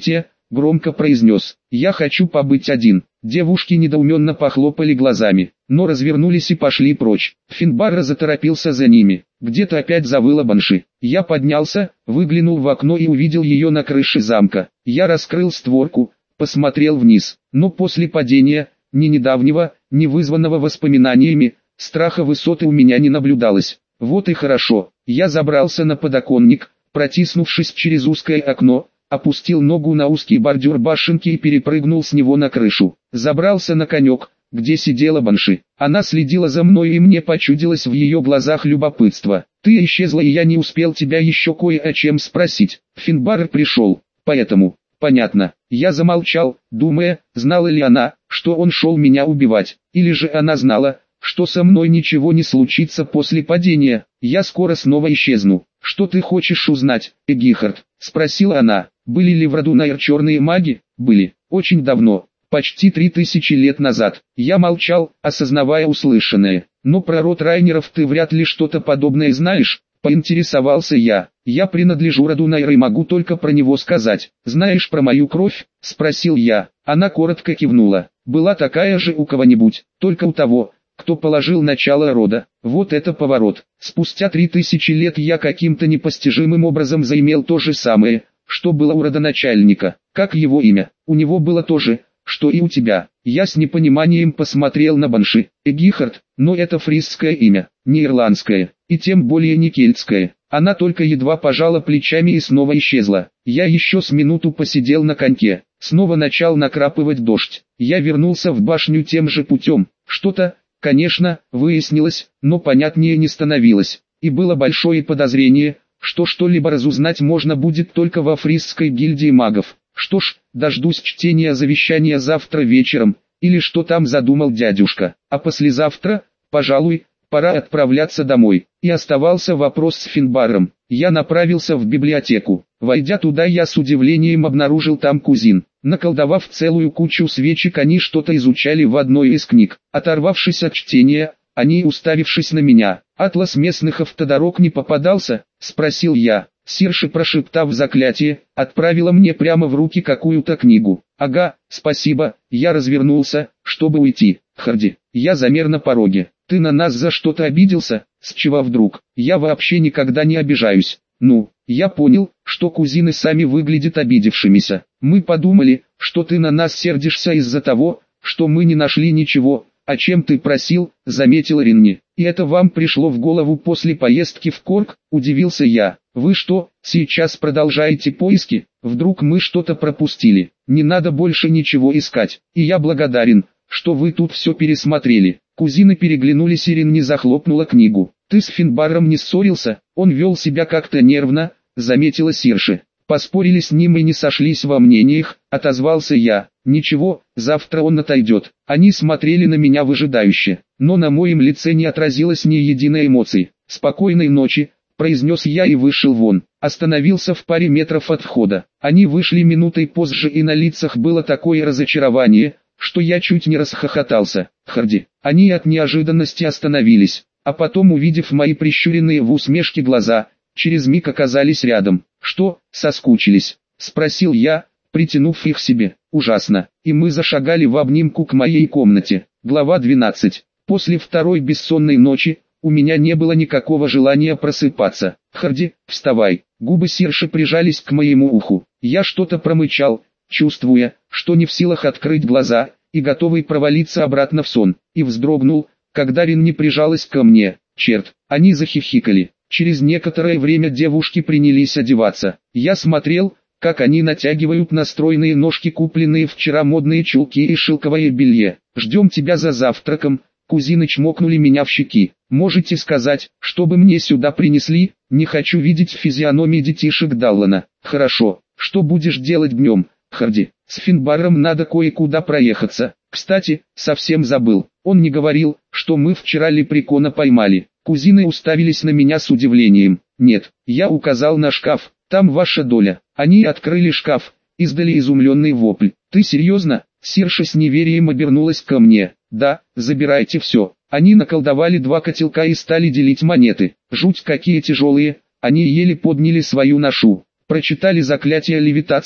громко произнес. «Я хочу побыть один». Девушки недоуменно похлопали глазами, но развернулись и пошли прочь. Финбарра заторопился за ними. Где-то опять завыла банши. Я поднялся, выглянул в окно и увидел ее на крыше замка. Я раскрыл створку, посмотрел вниз, но после падения, ни недавнего, ни вызванного воспоминаниями, страха высоты у меня не наблюдалось. Вот и хорошо. Я забрался на подоконник, протиснувшись через узкое окно, опустил ногу на узкий бордюр башенки и перепрыгнул с него на крышу. Забрался на конек, где сидела банши. Она следила за мной и мне почудилось в ее глазах любопытство. «Ты исчезла и я не успел тебя еще кое о чем спросить. Финбарр пришел, поэтому...» «Понятно». Я замолчал, думая, знала ли она, что он шел меня убивать, или же она знала, что со мной ничего не случится после падения. «Я скоро снова исчезну. Что ты хочешь узнать, Эгихард?» — спросила она. «Были ли в роду Найр черные маги?» «Были. Очень давно. Почти три тысячи лет назад». Я молчал, осознавая услышанное. «Но про род Райнеров ты вряд ли что-то подобное знаешь?» — поинтересовался я. «Я принадлежу роду Найр и могу только про него сказать. Знаешь про мою кровь?» — спросил я. Она коротко кивнула. «Была такая же у кого-нибудь, только у того, кто положил начало рода». Вот это поворот. Спустя три тысячи лет я каким-то непостижимым образом заимел то же самое, что было у родоначальника. Как его имя? У него было то же, что и у тебя. Я с непониманием посмотрел на банши. Эгихард, но это фрисское имя, не ирландское, и тем более не кельтское. Она только едва пожала плечами и снова исчезла. Я еще с минуту посидел на коньке. Снова начал накрапывать дождь. Я вернулся в башню тем же путем. Что-то, конечно, выяснилось, но понятнее не становилось. И было большое подозрение, что что-либо разузнать можно будет только во фрисской гильдии магов. Что ж, дождусь чтения завещания завтра вечером, или что там задумал дядюшка. А послезавтра, пожалуй, пора отправляться домой. И оставался вопрос с Финбарром. Я направился в библиотеку. Войдя туда, я с удивлением обнаружил там кузин. Наколдовав целую кучу свечек, они что-то изучали в одной из книг. Оторвавшись от чтения, они, уставившись на меня. «Атлас местных автодорог не попадался?» — спросил я. Сирши, прошептав заклятие, отправила мне прямо в руки какую-то книгу. «Ага, спасибо». Я развернулся, чтобы уйти. «Харди, я замер на пороге. Ты на нас за что-то обиделся? С чего вдруг? Я вообще никогда не обижаюсь». «Ну, я понял, что кузины сами выглядят обидевшимися. Мы подумали, что ты на нас сердишься из-за того, что мы не нашли ничего, о чем ты просил», — заметил Ринни. «И это вам пришло в голову после поездки в Корк?» — удивился я. «Вы что, сейчас продолжаете поиски? Вдруг мы что-то пропустили? Не надо больше ничего искать, и я благодарен, что вы тут все пересмотрели». Кузины переглянулись, и Ринни захлопнула книгу. «Ты с Финбарром не ссорился? Он вел себя как-то нервно», — заметила Сирши. «Поспорили с ним и не сошлись во мнениях», — отозвался я. «Ничего, завтра он отойдет». Они смотрели на меня выжидающе, но на моем лице не отразилось ни единой эмоции. «Спокойной ночи», — произнес я и вышел вон. Остановился в паре метров от входа. Они вышли минутой позже, и на лицах было такое разочарование, что я чуть не расхохотался. «Харди». Они от неожиданности остановились, а потом, увидев мои прищуренные в усмешке глаза, через миг оказались рядом. «Что, соскучились?» — спросил я, притянув их себе. «Ужасно». И мы зашагали в обнимку к моей комнате. Глава двенадцать. После второй бессонной ночи, у меня не было никакого желания просыпаться. «Харди, вставай». Губы Сирши прижались к моему уху. Я что-то промычал, чувствуя, что не в силах открыть глаза, и готовый провалиться обратно в сон. И вздрогнул, когда Ринни прижалась ко мне. Черт, они захихикали. Через некоторое время девушки принялись одеваться. Я смотрел, как они натягивают на стройные ножки купленные вчера модные чулки и шелковое белье. «Ждем тебя за завтраком». Кузины чмокнули меня в щеки. «Можете сказать, чтобы мне сюда принесли? Не хочу видеть физиономии детишек Даллана». «Хорошо. Что будешь делать днем, Харди?» «С Финбарром надо кое-куда проехаться. Кстати, совсем забыл. Он не говорил, что мы вчера лепрекона поймали». Кузины уставились на меня с удивлением. «Нет». Я указал на шкаф. «Там ваша доля». Они открыли шкаф, издали изумленный вопль. «Ты серьезно?» Сирша с неверием обернулась ко мне. «Да, забирайте все». Они наколдовали два котелка и стали делить монеты. Жуть какие тяжелые, они еле подняли свою ношу. Прочитали заклятие левитации,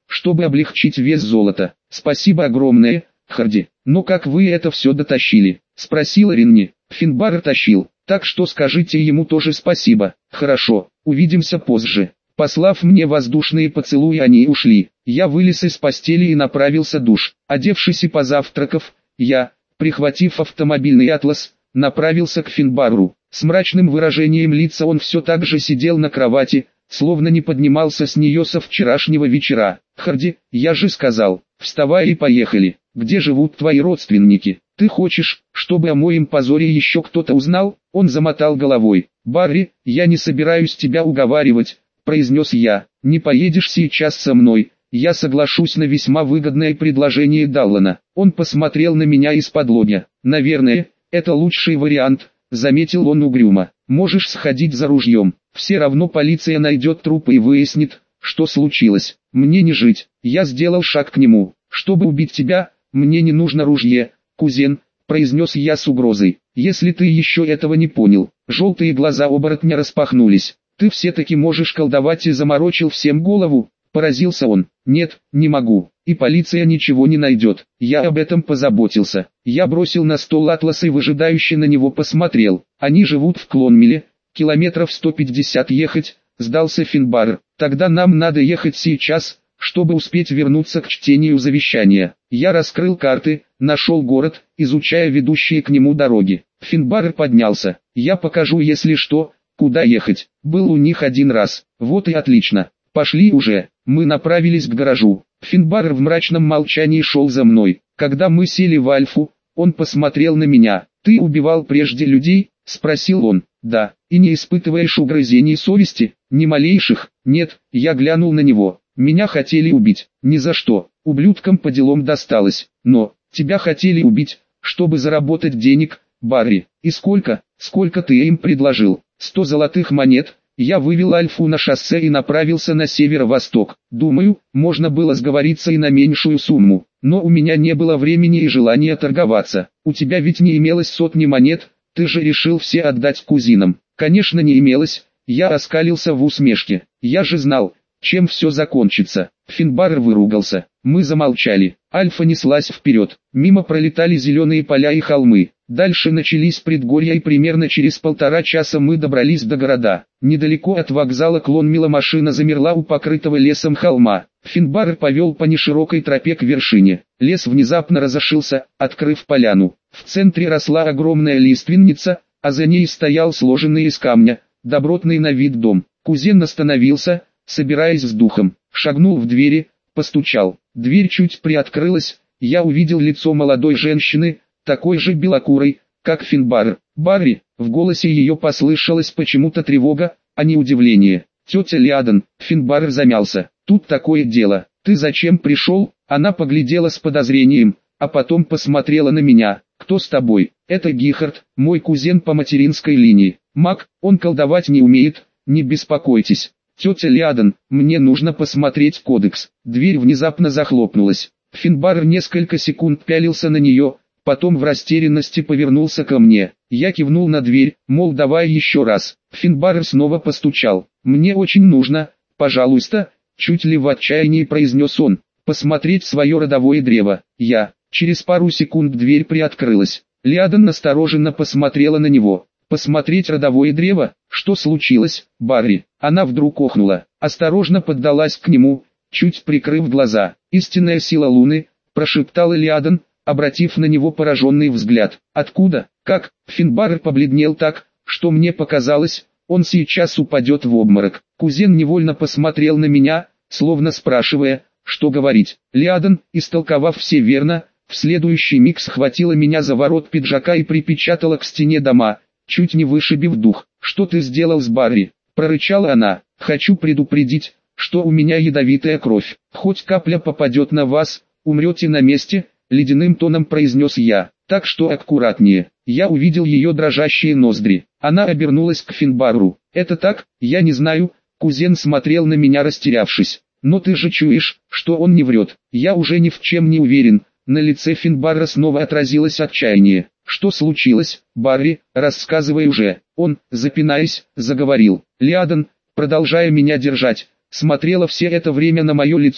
чтобы облегчить вес золота. Спасибо огромное, Харди. Но как вы это все дотащили? Спросила Ренни. Финбар тащил, так что скажите ему тоже спасибо. Хорошо, увидимся позже. Послав мне воздушные поцелуи, они ушли. Я вылез из постели и направился в душ. Одевшись и позавтракав, я, прихватив автомобильный атлас, направился к Финбару. С мрачным выражением лица он все так же сидел на кровати, словно не поднимался с нее со вчерашнего вечера. «Харди, я же сказал, вставай и поехали. Где живут твои родственники? Ты хочешь, чтобы о моем позоре еще кто-то узнал?» Он замотал головой. «Барри, я не собираюсь тебя уговаривать», — произнес я. «Не поедешь сейчас со мной, я соглашусь на весьма выгодное предложение Даллана». Он посмотрел на меня из-под лобья. «Наверное, это лучший вариант», — заметил он угрюмо. «Можешь сходить за ружьем. Все равно полиция найдет труп и выяснит, что случилось. Мне не жить». Я сделал шаг к нему. «Чтобы убить тебя, мне не нужно ружье, кузен», — произнес я с угрозой. «Если ты еще этого не понял». Желтые глаза оборотня распахнулись. «Ты все-таки можешь колдовать и заморочил всем голову?» — поразился он. «Нет, не могу, и полиция ничего не найдет. Я об этом позаботился». Я бросил на стол атлас и выжидающе на него посмотрел. «Они живут в Клонмеле, километров сто пятьдесят ехать», — сдался Финбар. «Тогда нам надо ехать сейчас, чтобы успеть вернуться к чтению завещания». Я раскрыл карты, нашел город, изучая ведущие к нему дороги. Финбар поднялся. «Я покажу, если что, куда ехать. Был у них один раз. Вот и отлично. Пошли уже». Мы направились к гаражу. Финбар в мрачном молчании шел за мной. Когда мы сели в Альфу, он посмотрел на меня. «Ты убивал прежде людей?» — спросил он. «Да. И не испытываешь угрызений совести?» «Ни малейших». «Нет». Я глянул на него. «Меня хотели убить». «Ни за что. Ублюдкам по делам досталось. Но, тебя хотели убить, чтобы заработать денег, Барри. И сколько? Сколько ты им предложил?» «Сто золотых монет». Я вывел Альфу на шоссе и направился на северо-восток. Думаю, можно было сговориться и на меньшую сумму. Но у меня не было времени и желания торговаться. У тебя ведь не имелось сотни монет, ты же решил все отдать кузинам. Конечно, не имелось. Я оскалился в усмешке. Я же знал, чем все закончится. Финбар выругался. Мы замолчали. Альфа неслась вперед. Мимо пролетали зеленые поля и холмы. Дальше начались предгорья, и примерно через полтора часа мы добрались до города. Недалеко от вокзала Клонмела машина замерла у покрытого лесом холма. Финбар повел по неширокой тропе к вершине. Лес внезапно разошился, открыв поляну. В центре росла огромная лиственница, а за ней стоял сложенный из камня, добротный на вид дом. Кузен остановился, собираясь с духом. Шагнул в двери, постучал. Дверь чуть приоткрылась, я увидел лицо молодой женщины, такой же белокурой, как Финбар. «Барри», в голосе ее послышалась почему-то тревога, а не удивление. «Тетя Лиадан», Финбар замялся. «Тут такое дело. Ты зачем пришел?» Она поглядела с подозрением, а потом посмотрела на меня. «Кто с тобой?» «Это Гихард, мой кузен по материнской линии. Маг, он колдовать не умеет, не беспокойтесь». «Тетя Лиадан, мне нужно посмотреть кодекс». Дверь внезапно захлопнулась. Финбар несколько секунд пялился на нее, потом в растерянности повернулся ко мне. Я кивнул на дверь, мол, давай еще раз. Финбар снова постучал. «Мне очень нужно, пожалуйста», чуть ли в отчаянии произнес он, «посмотреть свое родовое древо». Я. Через пару секунд дверь приоткрылась. Лиадан настороженно посмотрела на него. «Посмотреть родовое древо? Что случилось, Барри?» Она вдруг охнула, осторожно поддалась к нему, чуть прикрыв глаза. «Истинная сила Луны», прошептал Лиадан, обратив на него пораженный взгляд. «Откуда? Как?» Финбар побледнел так, что мне показалось, он сейчас упадет в обморок. Кузен невольно посмотрел на меня, словно спрашивая, что говорить. Лиадан, истолковав все верно, в следующий миг схватила меня за ворот пиджака и припечатала к стене дома, чуть не вышибив дух. «Что ты сделал с Барри?» – прорычала она. «Хочу предупредить, что у меня ядовитая кровь. Хоть капля попадет на вас, умрете на месте», – ледяным тоном произнес я. «Так что аккуратнее». Я увидел ее дрожащие ноздри. Она обернулась к Финбару. «Это так? Я не знаю». Кузен смотрел на меня растерявшись. «Но ты же чуешь, что он не врет». Я уже ни в чем не уверен. На лице Финбара снова отразилось отчаяние. «Что случилось, Барри? Рассказывай уже». Он, запинаясь, заговорил. Лиадан, продолжая меня держать, смотрела все это время на мое лицо,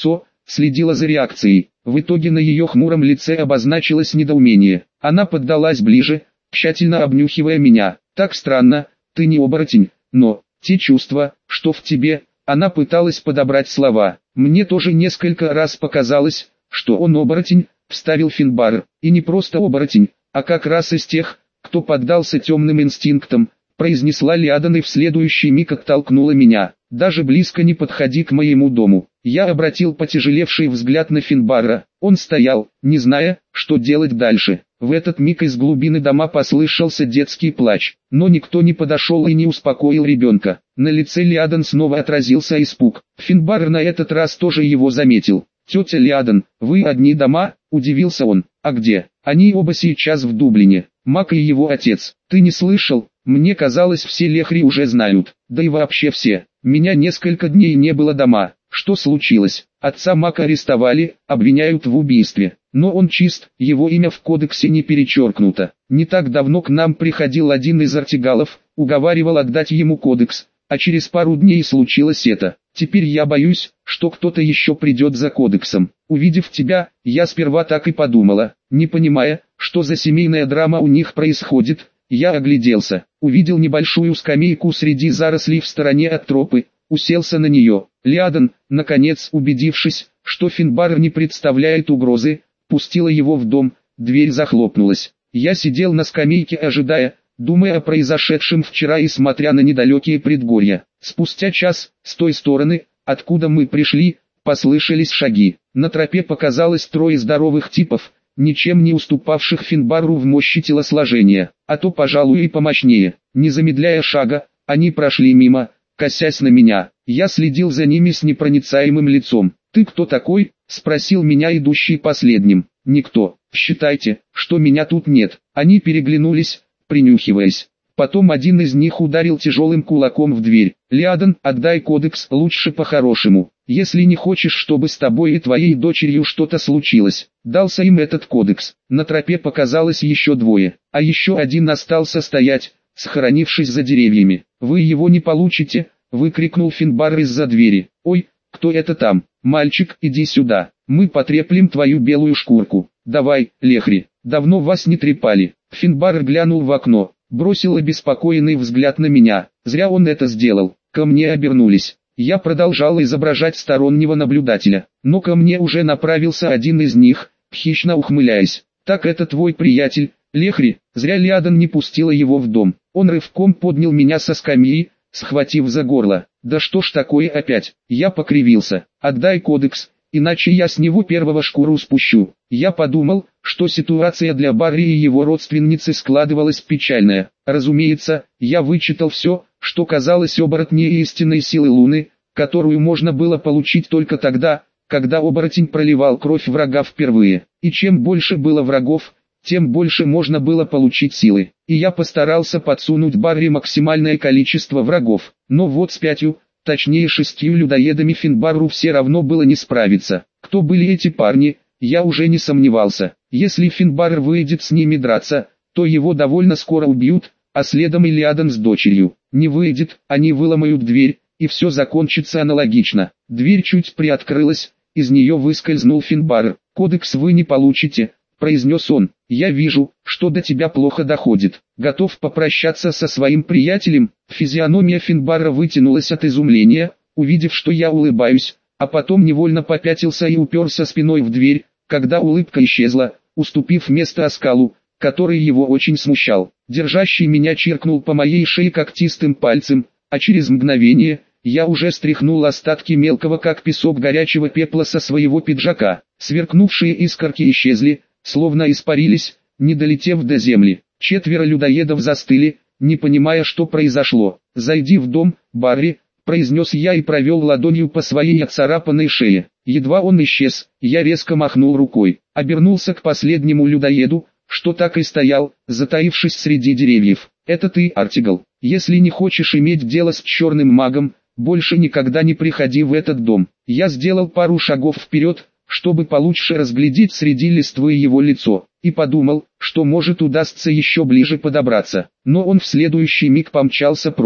следила за реакцией. В итоге на ее хмуром лице обозначилось недоумение. Она поддалась ближе, тщательно обнюхивая меня. «Так странно, ты не оборотень, но те чувства, что в тебе...» Она пыталась подобрать слова. «Мне тоже несколько раз показалось, что он оборотень», — вставил Финбар. «И не просто оборотень, а как раз из тех, кто поддался темным инстинктам», — произнесла Лиадан и в следующий миг оттолкнула меня. «Даже близко не подходи к моему дому». Я обратил потяжелевший взгляд на Финбара. Он стоял, не зная, что делать дальше. В этот миг из глубины дома послышался детский плач, но никто не подошел и не успокоил ребенка. На лице Лиадан снова отразился испуг. Финбар на этот раз тоже его заметил. «Тетя Лиадан, вы одни дома?» – удивился он. «А где?» «Они оба сейчас в Дублине. Мак и его отец. Ты не слышал? Мне казалось, все лехри уже знают. Да и вообще все. Меня несколько дней не было дома. Что случилось? Отца Мака арестовали, обвиняют в убийстве. Но он чист, его имя в кодексе не перечеркнуто. Не так давно к нам приходил один из артигалов, уговаривал отдать ему кодекс, а через пару дней случилось это. Теперь я боюсь, что кто-то еще придет за кодексом. Увидев тебя, я сперва так и подумала, не понимая, что за семейная драма у них происходит. Я огляделся, увидел небольшую скамейку среди зарослей в стороне от тропы, уселся на нее. Лиадан, наконец убедившись, что Финбар не представляет угрозы, пустила его в дом, дверь захлопнулась. Я сидел на скамейке, ожидая, думая о произошедшем вчера и смотря на недалекие предгорья. Спустя час, с той стороны, откуда мы пришли, послышались шаги. На тропе показалось трое здоровых типов, ничем не уступавших Финбару в мощи телосложения, а то, пожалуй, и помощнее. Не замедляя шага, они прошли мимо, косясь на меня. Я следил за ними с непроницаемым лицом. «Ты кто такой?» – спросил меня идущий последним. «Никто. Считайте, что меня тут нет». Они переглянулись, принюхиваясь. Потом один из них ударил тяжелым кулаком в дверь. «Лиадан, отдай кодекс, лучше по-хорошему. Если не хочешь, чтобы с тобой и твоей дочерью что-то случилось». Дался им этот кодекс. На тропе показалось еще двое, а еще один остался стоять, схоронившись за деревьями. «Вы его не получите!» — выкрикнул Финбар из-за двери. «Ой, кто это там? Мальчик, иди сюда, мы потреплем твою белую шкурку. Давай, лехри, давно вас не трепали». Финбар глянул в окно, бросил обеспокоенный взгляд на меня. Зря он это сделал. Ко мне обернулись. Я продолжал изображать стороннего наблюдателя, но ко мне уже направился один из них, хищно ухмыляясь. «Так это твой приятель, лехри?» Зря Лиадан не пустила его в дом. Он рывком поднял меня со скамьи, схватив за горло. «Да что ж такое опять?» Я покривился. «Отдай кодекс, иначе я с него первого шкуру спущу». Я подумал, что ситуация для Барри и его родственницы складывалась печальная. Разумеется, я вычитал все, что казалось оборотней истинной силы Луны, которую можно было получить только тогда, когда оборотень проливал кровь врага впервые. И чем больше было врагов, тем больше можно было получить силы. И я постарался подсунуть Барри максимальное количество врагов. Но вот с пятью, точнее шестью людоедами Финбару все равно было не справиться. Кто были эти парни, я уже не сомневался. Если Финбар выйдет с ними драться, то его довольно скоро убьют, а следом и Лиадан с дочерью. Не выйдет, они выломают дверь, и все закончится аналогично. Дверь чуть приоткрылась, из нее выскользнул Финбар. «Кодекс вы не получите», — произнес он. «Я вижу, что до тебя плохо доходит. Готов попрощаться со своим приятелем?» Физиономия Финбара вытянулась от изумления, увидев, что я улыбаюсь, а потом невольно попятился и уперся спиной в дверь, когда улыбка исчезла, уступив место оскалу, который его очень смущал. Держащий меня чиркнул по моей шее когтистым пальцем, а через мгновение я уже стряхнул остатки мелкого как песок горячего пепла со своего пиджака. Сверкнувшие искорки исчезли, словно испарились, не долетев до земли. Четверо людоедов застыли, не понимая, что произошло. «Зайди в дом, Барри», — произнес я и провел ладонью по своей отцарапанной шее. Едва он исчез, я резко махнул рукой, обернулся к последнему людоеду, что так и стоял, затаившись среди деревьев. «Это ты, Артигал. Если не хочешь иметь дело с черным магом, больше никогда не приходи в этот дом». Я сделал пару шагов вперед, чтобы получше разглядеть среди листвы его лицо, и подумал, что может удастся еще ближе подобраться. Но он в следующий миг помчался прочь.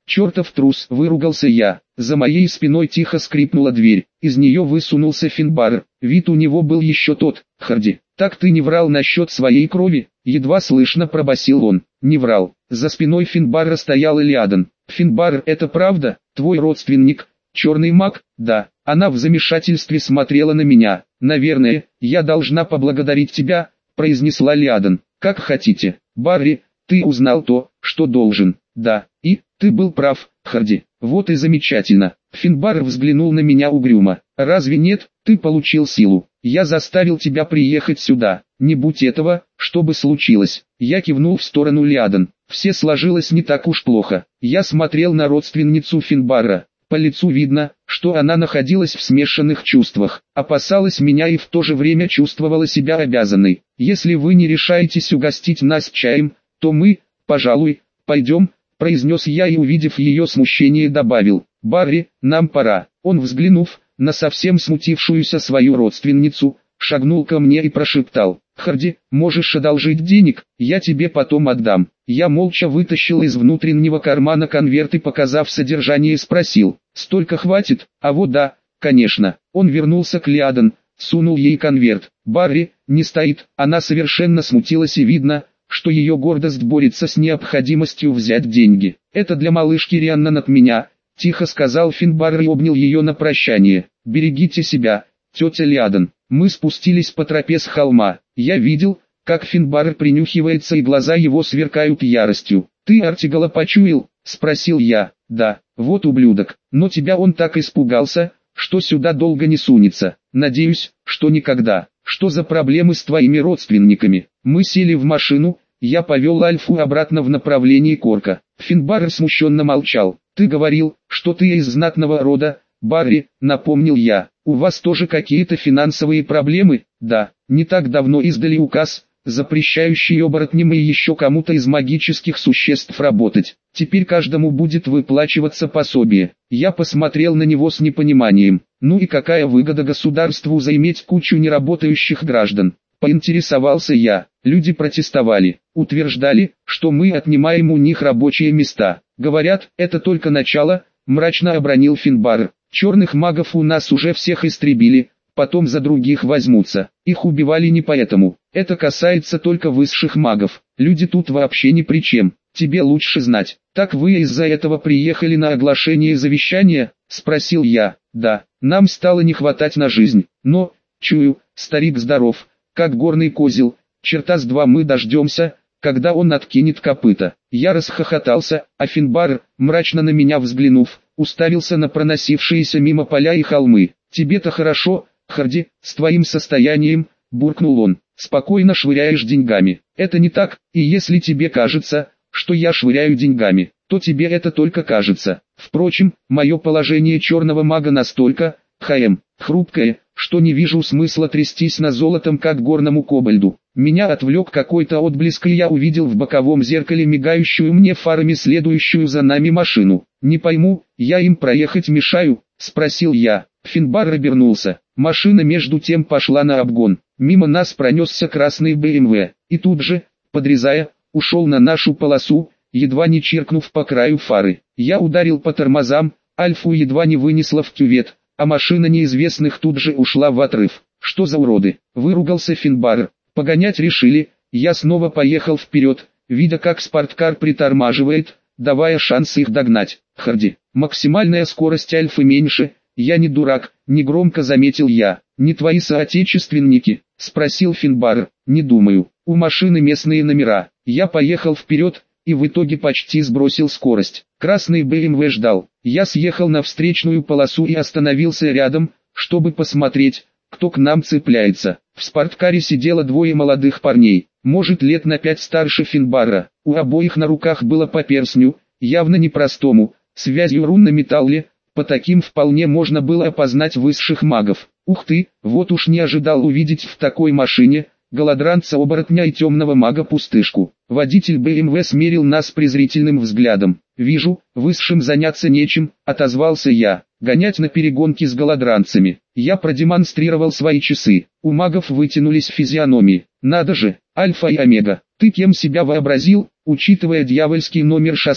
«Чертов трус!» — выругался я. За моей спиной тихо скрипнула дверь. Из нее высунулся Финбар. Вид у него был еще тот. «Харди, так ты не врал насчет своей крови?» — едва слышно пробасил он. «Не врал». За спиной Финбара стоял Илиадан. «Финбар, это правда? Твой родственник? Черный маг?» «Да». Она в замешательстве смотрела на меня. «Наверное, я должна поблагодарить тебя», — произнесла Илиадан. «Как хотите. Барри, ты узнал то, что должен». «Да, и ты был прав, Харди». «Вот и замечательно». Финбар взглянул на меня угрюмо. «Разве нет? Ты получил силу. Я заставил тебя приехать сюда. Не будь этого, что бы случилось?» Я кивнул в сторону Илиадан. Все сложилось не так уж плохо. Я смотрел на родственницу Финбара. По лицу видно, что она находилась в смешанных чувствах, опасалась меня и в то же время чувствовала себя обязанной. «Если вы не решаетесь угостить нас чаем, то мы, пожалуй, пойдем», — произнес я и, увидев ее смущение, добавил: «Барри, нам пора». Он, взглянув на совсем смутившуюся свою родственницу, шагнул ко мне и прошептал: «Харди, можешь одолжить денег, я тебе потом отдам». Я молча вытащил из внутреннего кармана конверт и, показав содержание, спросил: «Столько хватит?» «А вот да, конечно». Он вернулся к Илиадан, сунул ей конверт. Барри не стоит, она совершенно смутилась и видно, что ее гордость борется с необходимостью взять деньги. «Это для малышки Рианнан от меня», — тихо сказал Финбар и обнял ее на прощание. «Берегите себя, тетя Илиадан». Мы спустились по тропе с холма. Я видел, как Финбар принюхивается и глаза его сверкают яростью. «Ты Артигала почуял?» — спросил я. «Да, вот ублюдок, но тебя он так испугался, что сюда долго не сунется. Надеюсь, что никогда. Что за проблемы с твоими родственниками?» Мы сели в машину, я повел Альфу обратно в направлении Корка. Финбар смущенно молчал. «Ты говорил, что ты из знатного рода, Барри», — напомнил я. «У вас тоже какие-то финансовые проблемы?» «Да, не так давно издали указ, запрещающий оборотням и еще кому-то из магических существ работать. Теперь каждому будет выплачиваться пособие». Я посмотрел на него с непониманием. «Ну и какая выгода государству заиметь кучу неработающих граждан?» Поинтересовался я. Люди протестовали, утверждали, что мы отнимаем у них рабочие места. «Говорят, это только начало», — мрачно обронил Финбар. «Черных магов у нас уже всех истребили, потом за других возьмутся. Их убивали не поэтому. Это касается только высших магов. Люди тут вообще ни при чем. Тебе лучше знать». «Так вы из-за этого приехали на оглашение завещания?» — спросил я. «Да, нам стало не хватать на жизнь. Но, чую, старик здоров, как горный козел. Черта с два мы дождемся, когда он откинет копыта». Я расхохотался, а Финбар, мрачно на меня взглянув, уставился на проносившиеся мимо поля и холмы. «Тебе-то хорошо, Харди, с твоим состоянием», — буркнул он, — «спокойно швыряешь деньгами. Это не так, и если тебе кажется, что я швыряю деньгами, то тебе это только кажется. Впрочем, мое положение черного мага настолько, хм, хрупкое, что не вижу смысла трястись на золотом, как горному кобальду». Меня отвлек какой-то отблеск, и я увидел в боковом зеркале мигающую мне фарами следующую за нами машину. «Не пойму, я им проехать мешаю?» — спросил я. Финбар обернулся. Машина между тем пошла на обгон. Мимо нас пронесся красный бэ эм вэ, и тут же, подрезая, ушел на нашу полосу, едва не чиркнув по краю фары. Я ударил по тормозам, Альфу едва не вынесла в кювет, а машина неизвестных тут же ушла в отрыв. «Что за уроды?» — выругался Финбар. Погонять решили. Я снова поехал вперед, видя, как спорткар притормаживает, давая шанс их догнать. «Харди, максимальная скорость Альфы меньше, я не дурак», — негромко заметил я. «Не твои соотечественники?» — спросил Финбар. «Не думаю, у машины местные номера». Я поехал вперед, и в итоге почти сбросил скорость. Красный бэ эм вэ ждал. Я съехал на встречную полосу и остановился рядом, чтобы посмотреть, кто к нам цепляется. В спорткаре сидело двое молодых парней, может лет на пять старше Финбара. У обоих на руках было по перстню, явно непростому, с вязью рун на металле. По таким вполне можно было опознать высших магов. Ух ты, вот уж не ожидал увидеть в такой машине голодранца-оборотня и темного мага-пустышку. Водитель бэ эм вэ смерил нас презрительным взглядом. «Вижу, высшим заняться нечем», — отозвался я. «Гонять на перегонки с голодранцами». Я продемонстрировал свои часы. У магов вытянулись физиономии. «Надо же, Альфа и Омега, ты кем себя вообразил, учитывая дьявольский номер шоссе?»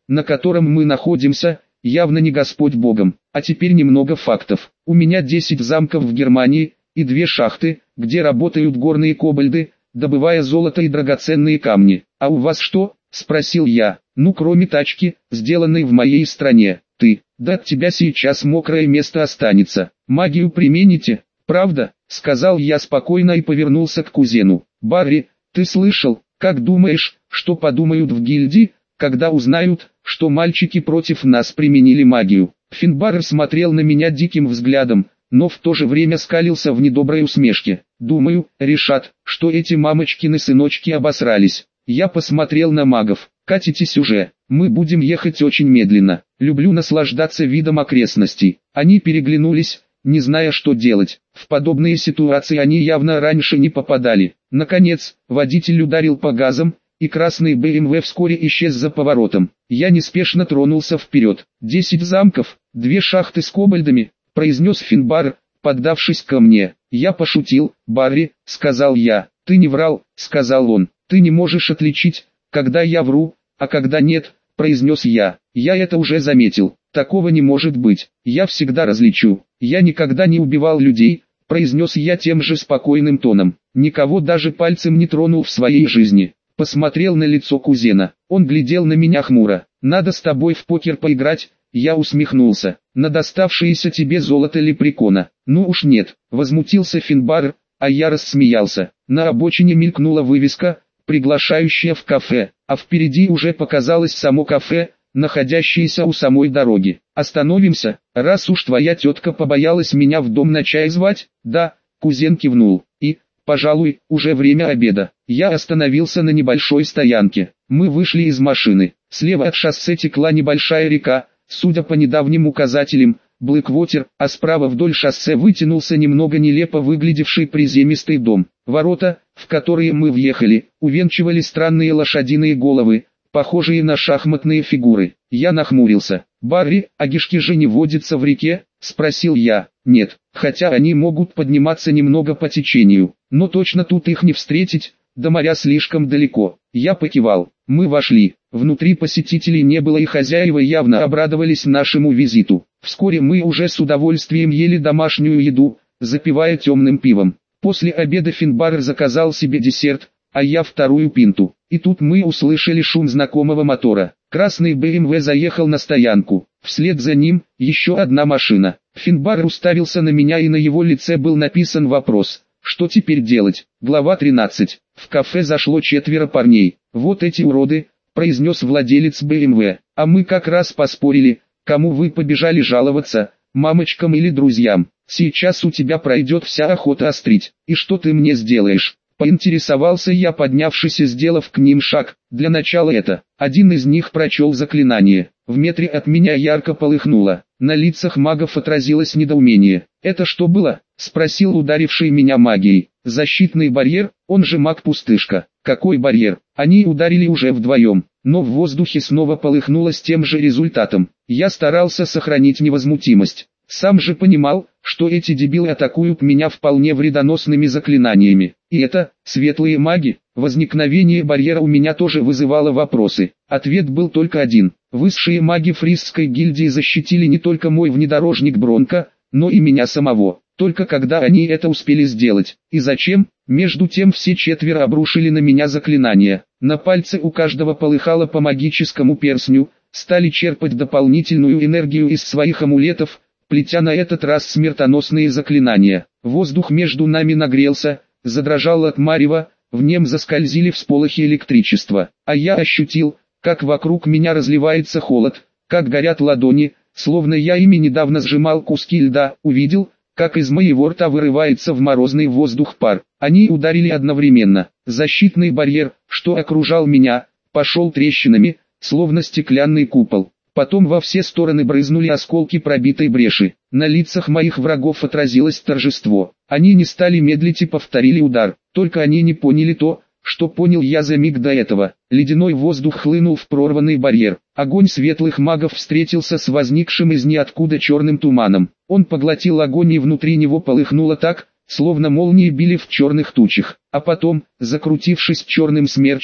на котором мы находимся, явно не Господь Богом. А теперь немного фактов. У меня десять замков в Германии и две шахты, где работают горные кобальды, добывая золото и драгоценные камни. А у вас что? Спросил я. Ну, кроме тачки, сделанной в моей стране. Ты, да от тебя сейчас мокрое место останется. Магию примените? Правда? Сказал я спокойно и повернулся к кузену. Барри, ты слышал, как думаешь, что подумают в гильдии, когда узнают, что мальчики против нас применили магию? Финбар смотрел на меня диким взглядом, но в то же время скалился в недоброй усмешке. Думаю, решат, что эти мамочкины сыночки обосрались. Я посмотрел на магов. Катитесь уже, мы будем ехать очень медленно. Люблю наслаждаться видом окрестностей. Они переглянулись, не зная, что делать. В подобные ситуации они явно раньше не попадали. Наконец, водитель ударил по газам, и красный бэ эм вэ вскоре исчез за поворотом. Я неспешно тронулся вперед. «Десять замков, две шахты с кобальдами», — произнес Финбар, поддавшись ко мне. «Я пошутил, Барри», — сказал я. «Ты не врал», — сказал он. «Ты не можешь отличить, когда я вру, а когда нет», — произнес я. «Я это уже заметил. Такого не может быть. Я всегда различу. Я никогда не убивал людей», — произнес я тем же спокойным тоном. Никого даже пальцем не тронул в своей жизни. Посмотрел на лицо кузена. Он глядел на меня хмуро. «Надо с тобой в покер поиграть», — я усмехнулся. «На доставшееся тебе золото лепрекона». «Ну уж нет», — возмутился Финбар, а я рассмеялся. На обочине мелькнула вывеска, приглашающая в кафе, а впереди уже показалось само кафе, находящееся у самой дороги. «Остановимся, раз уж твоя тетка побоялась меня в дом на чай звать?» «Да», — кузен кивнул. «И, пожалуй, уже время обеда». Я остановился на небольшой стоянке. Мы вышли из машины. Слева от шоссе текла небольшая река, судя по недавним указателям, Блэквотер, а справа вдоль шоссе вытянулся немного нелепо выглядевший приземистый дом. Ворота, в которые мы въехали, увенчивали странные лошадиные головы, похожие на шахматные фигуры. Я нахмурился. «Барри, а гишки же не водятся в реке?» — спросил я. «Нет, хотя они могут подниматься немного по течению, но точно тут их не встретить, до моря слишком далеко». Я покивал. Мы вошли. Внутри посетителей не было и хозяева явно обрадовались нашему визиту. Вскоре мы уже с удовольствием ели домашнюю еду, запивая темным пивом. После обеда Финбар заказал себе десерт, а я вторую пинту. И тут мы услышали шум знакомого мотора. Красный бэ эм вэ заехал на стоянку. Вслед за ним еще одна машина. Финбар уставился на меня, и на его лице был написан вопрос. Что теперь делать? Глава тринадцать. В кафе зашло четверо парней. «Вот эти уроды», — произнес владелец бэ эм вэ. «А мы как раз поспорили, кому вы побежали жаловаться, мамочкам или друзьям. Сейчас у тебя пройдет вся охота острить. И что ты мне сделаешь?» Поинтересовался я, поднявшись и сделав к ним шаг. Для начала это. Один из них прочел заклинание. В метре от меня ярко полыхнуло. На лицах магов отразилось недоумение. «Это что было?» — спросил ударивший меня магией. «Защитный барьер, он же маг-пустышка». «Какой барьер?» Они ударили уже вдвоем, но в воздухе снова полыхнуло с тем же результатом. Я старался сохранить невозмутимость. Сам же понимал, что эти дебилы атакуют меня вполне вредоносными заклинаниями. И это, светлые маги, возникновение барьера у меня тоже вызывало вопросы. Ответ был только один. Высшие маги Фрисской гильдии защитили не только мой внедорожник Бронко, но и меня самого. Только когда они это успели сделать, и зачем? Между тем все четверо обрушили на меня заклинания. На пальце у каждого полыхало по магическому перстню, стали черпать дополнительную энергию из своих амулетов, плетя на этот раз смертоносные заклинания. Воздух между нами нагрелся, задрожал от марева, в нем заскользили всполохи электричества, а я ощутил, как вокруг меня разливается холод, как горят ладони, словно я ими недавно сжимал куски льда, увидел, как из моего рта вырывается в морозный воздух пар. Они ударили одновременно. Защитный барьер, что окружал меня, пошел трещинами, словно стеклянный купол. Потом во все стороны брызнули осколки пробитой бреши. На лицах моих врагов отразилось торжество. Они не стали медлить и повторили удар. Только они не поняли то, что понял я за миг до этого. Ледяной воздух хлынул в прорванный барьер. Огонь светлых магов встретился с возникшим из ниоткуда черным туманом. Он поглотил огонь, и внутри него полыхнуло так, словно молнии били в черных тучах. А потом, закрутившись черным смерчем,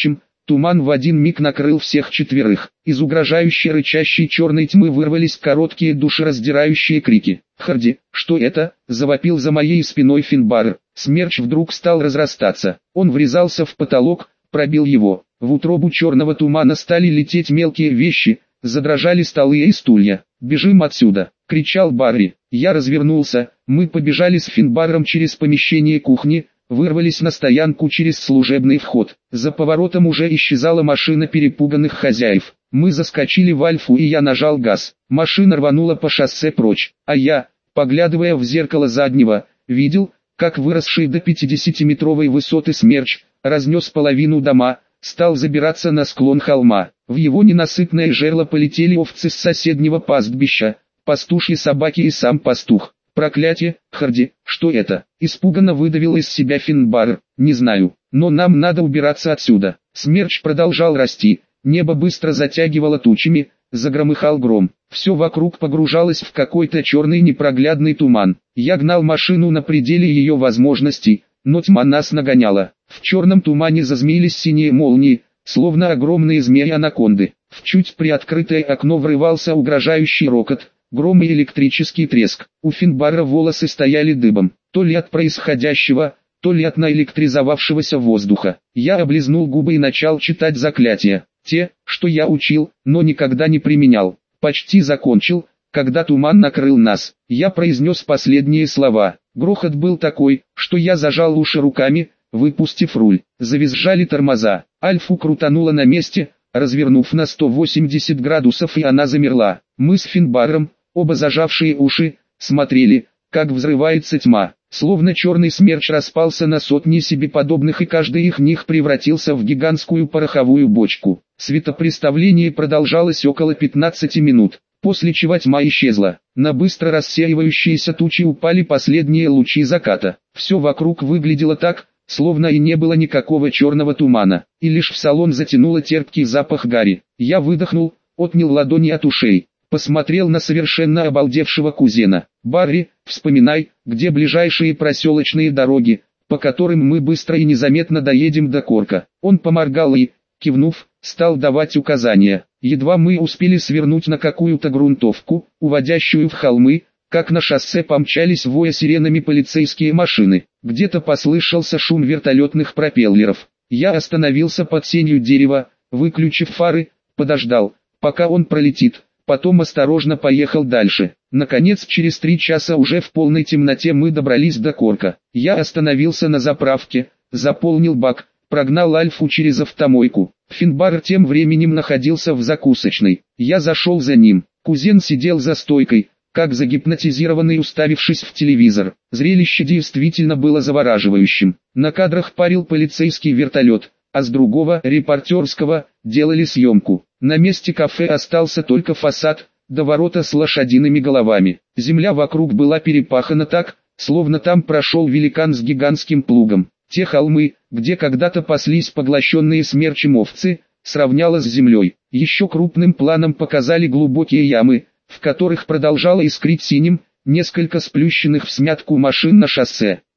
Туман в один миг накрыл всех четверых. Из угрожающей рычащей черной тьмы вырвались короткие душераздирающие крики. «Харди, что это?» – завопил за моей спиной Финбар. Смерч вдруг стал разрастаться. Он врезался в потолок, пробил его. В утробу черного тумана стали лететь мелкие вещи, задрожали столы и стулья. «Бежим отсюда!» – кричал Барри. Я развернулся, мы побежали с Финбаром через помещение кухни, вырвались на стоянку через служебный вход. За поворотом уже исчезала машина перепуганных хозяев. Мы заскочили в Альфу, и я нажал газ. Машина рванула по шоссе прочь, а я, поглядывая в зеркало заднего, видел, как выросший до пятидесятиметровой высоты смерч разнес половину дома, стал забираться на склон холма. В его ненасытное жерло полетели овцы с соседнего пастбища, пастушьи собаки и сам пастух. «Проклятие, Харди, что это?» – испуганно выдавил из себя Финбар. «Не знаю, но нам надо убираться отсюда». Смерч продолжал расти, небо быстро затягивало тучами, загромыхал гром. Все вокруг погружалось в какой-то черный непроглядный туман. Я гнал машину на пределе ее возможностей, но тьма нас нагоняла. В черном тумане зазмеились синие молнии, словно огромные змеи-анаконды. В чуть приоткрытое окно врывался угрожающий рокот, гром и электрический треск. У Финбара волосы стояли дыбом, то ли от происходящего, то ли от наэлектризовавшегося воздуха. Я облизнул губы и начал читать заклятия, те, что я учил, но никогда не применял. Почти закончил, когда туман накрыл нас. Я произнес последние слова. Грохот был такой, что я зажал уши руками, выпустив руль. Завизжали тормоза. Альфу крутануло на месте, развернув на сто восемьдесят градусов, и она замерла. Мы с Финбаром, оба зажавшие уши, смотрели, как взрывается тьма. Словно черный смерч распался на сотни себе подобных, и каждый из них превратился в гигантскую пороховую бочку. Светопреставление продолжалось около пятнадцати минут, после чего тьма исчезла. На быстро рассеивающиеся тучи упали последние лучи заката. Все вокруг выглядело так, словно и не было никакого черного тумана, и лишь в салон затянуло терпкий запах гари. Я выдохнул, отнял ладони от ушей, посмотрел на совершенно обалдевшего кузена. «Барри, вспоминай, где ближайшие проселочные дороги, по которым мы быстро и незаметно доедем до Корка». Он поморгал и, кивнув, стал давать указания. Едва мы успели свернуть на какую-то грунтовку, уводящую в холмы, как на шоссе помчались воя сиренами полицейские машины. Где-то послышался шум вертолетных пропеллеров. Я остановился под сенью дерева, выключив фары, подождал, пока он пролетит, потом осторожно поехал дальше. Наконец, через три часа уже в полной темноте мы добрались до Корка. Я остановился на заправке, заполнил бак, прогнал Альфу через автомойку. Финбар тем временем находился в закусочной. Я зашел за ним. Кузен сидел за стойкой, как загипнотизированный, уставившись в телевизор. Зрелище действительно было завораживающим. На кадрах парил полицейский вертолет, а с другого, репортерского, делали съемку. На месте кафе остался только фасад, до ворота с лошадиными головами. Земля вокруг была перепахана так, словно там прошел великан с гигантским плугом. Те холмы, где когда-то паслись поглощенные смерчем овцы, сравняло с землей. Еще крупным планом показали глубокие ямы, в которых продолжало искрить синим, несколько сплющенных всмятку машин на шоссе.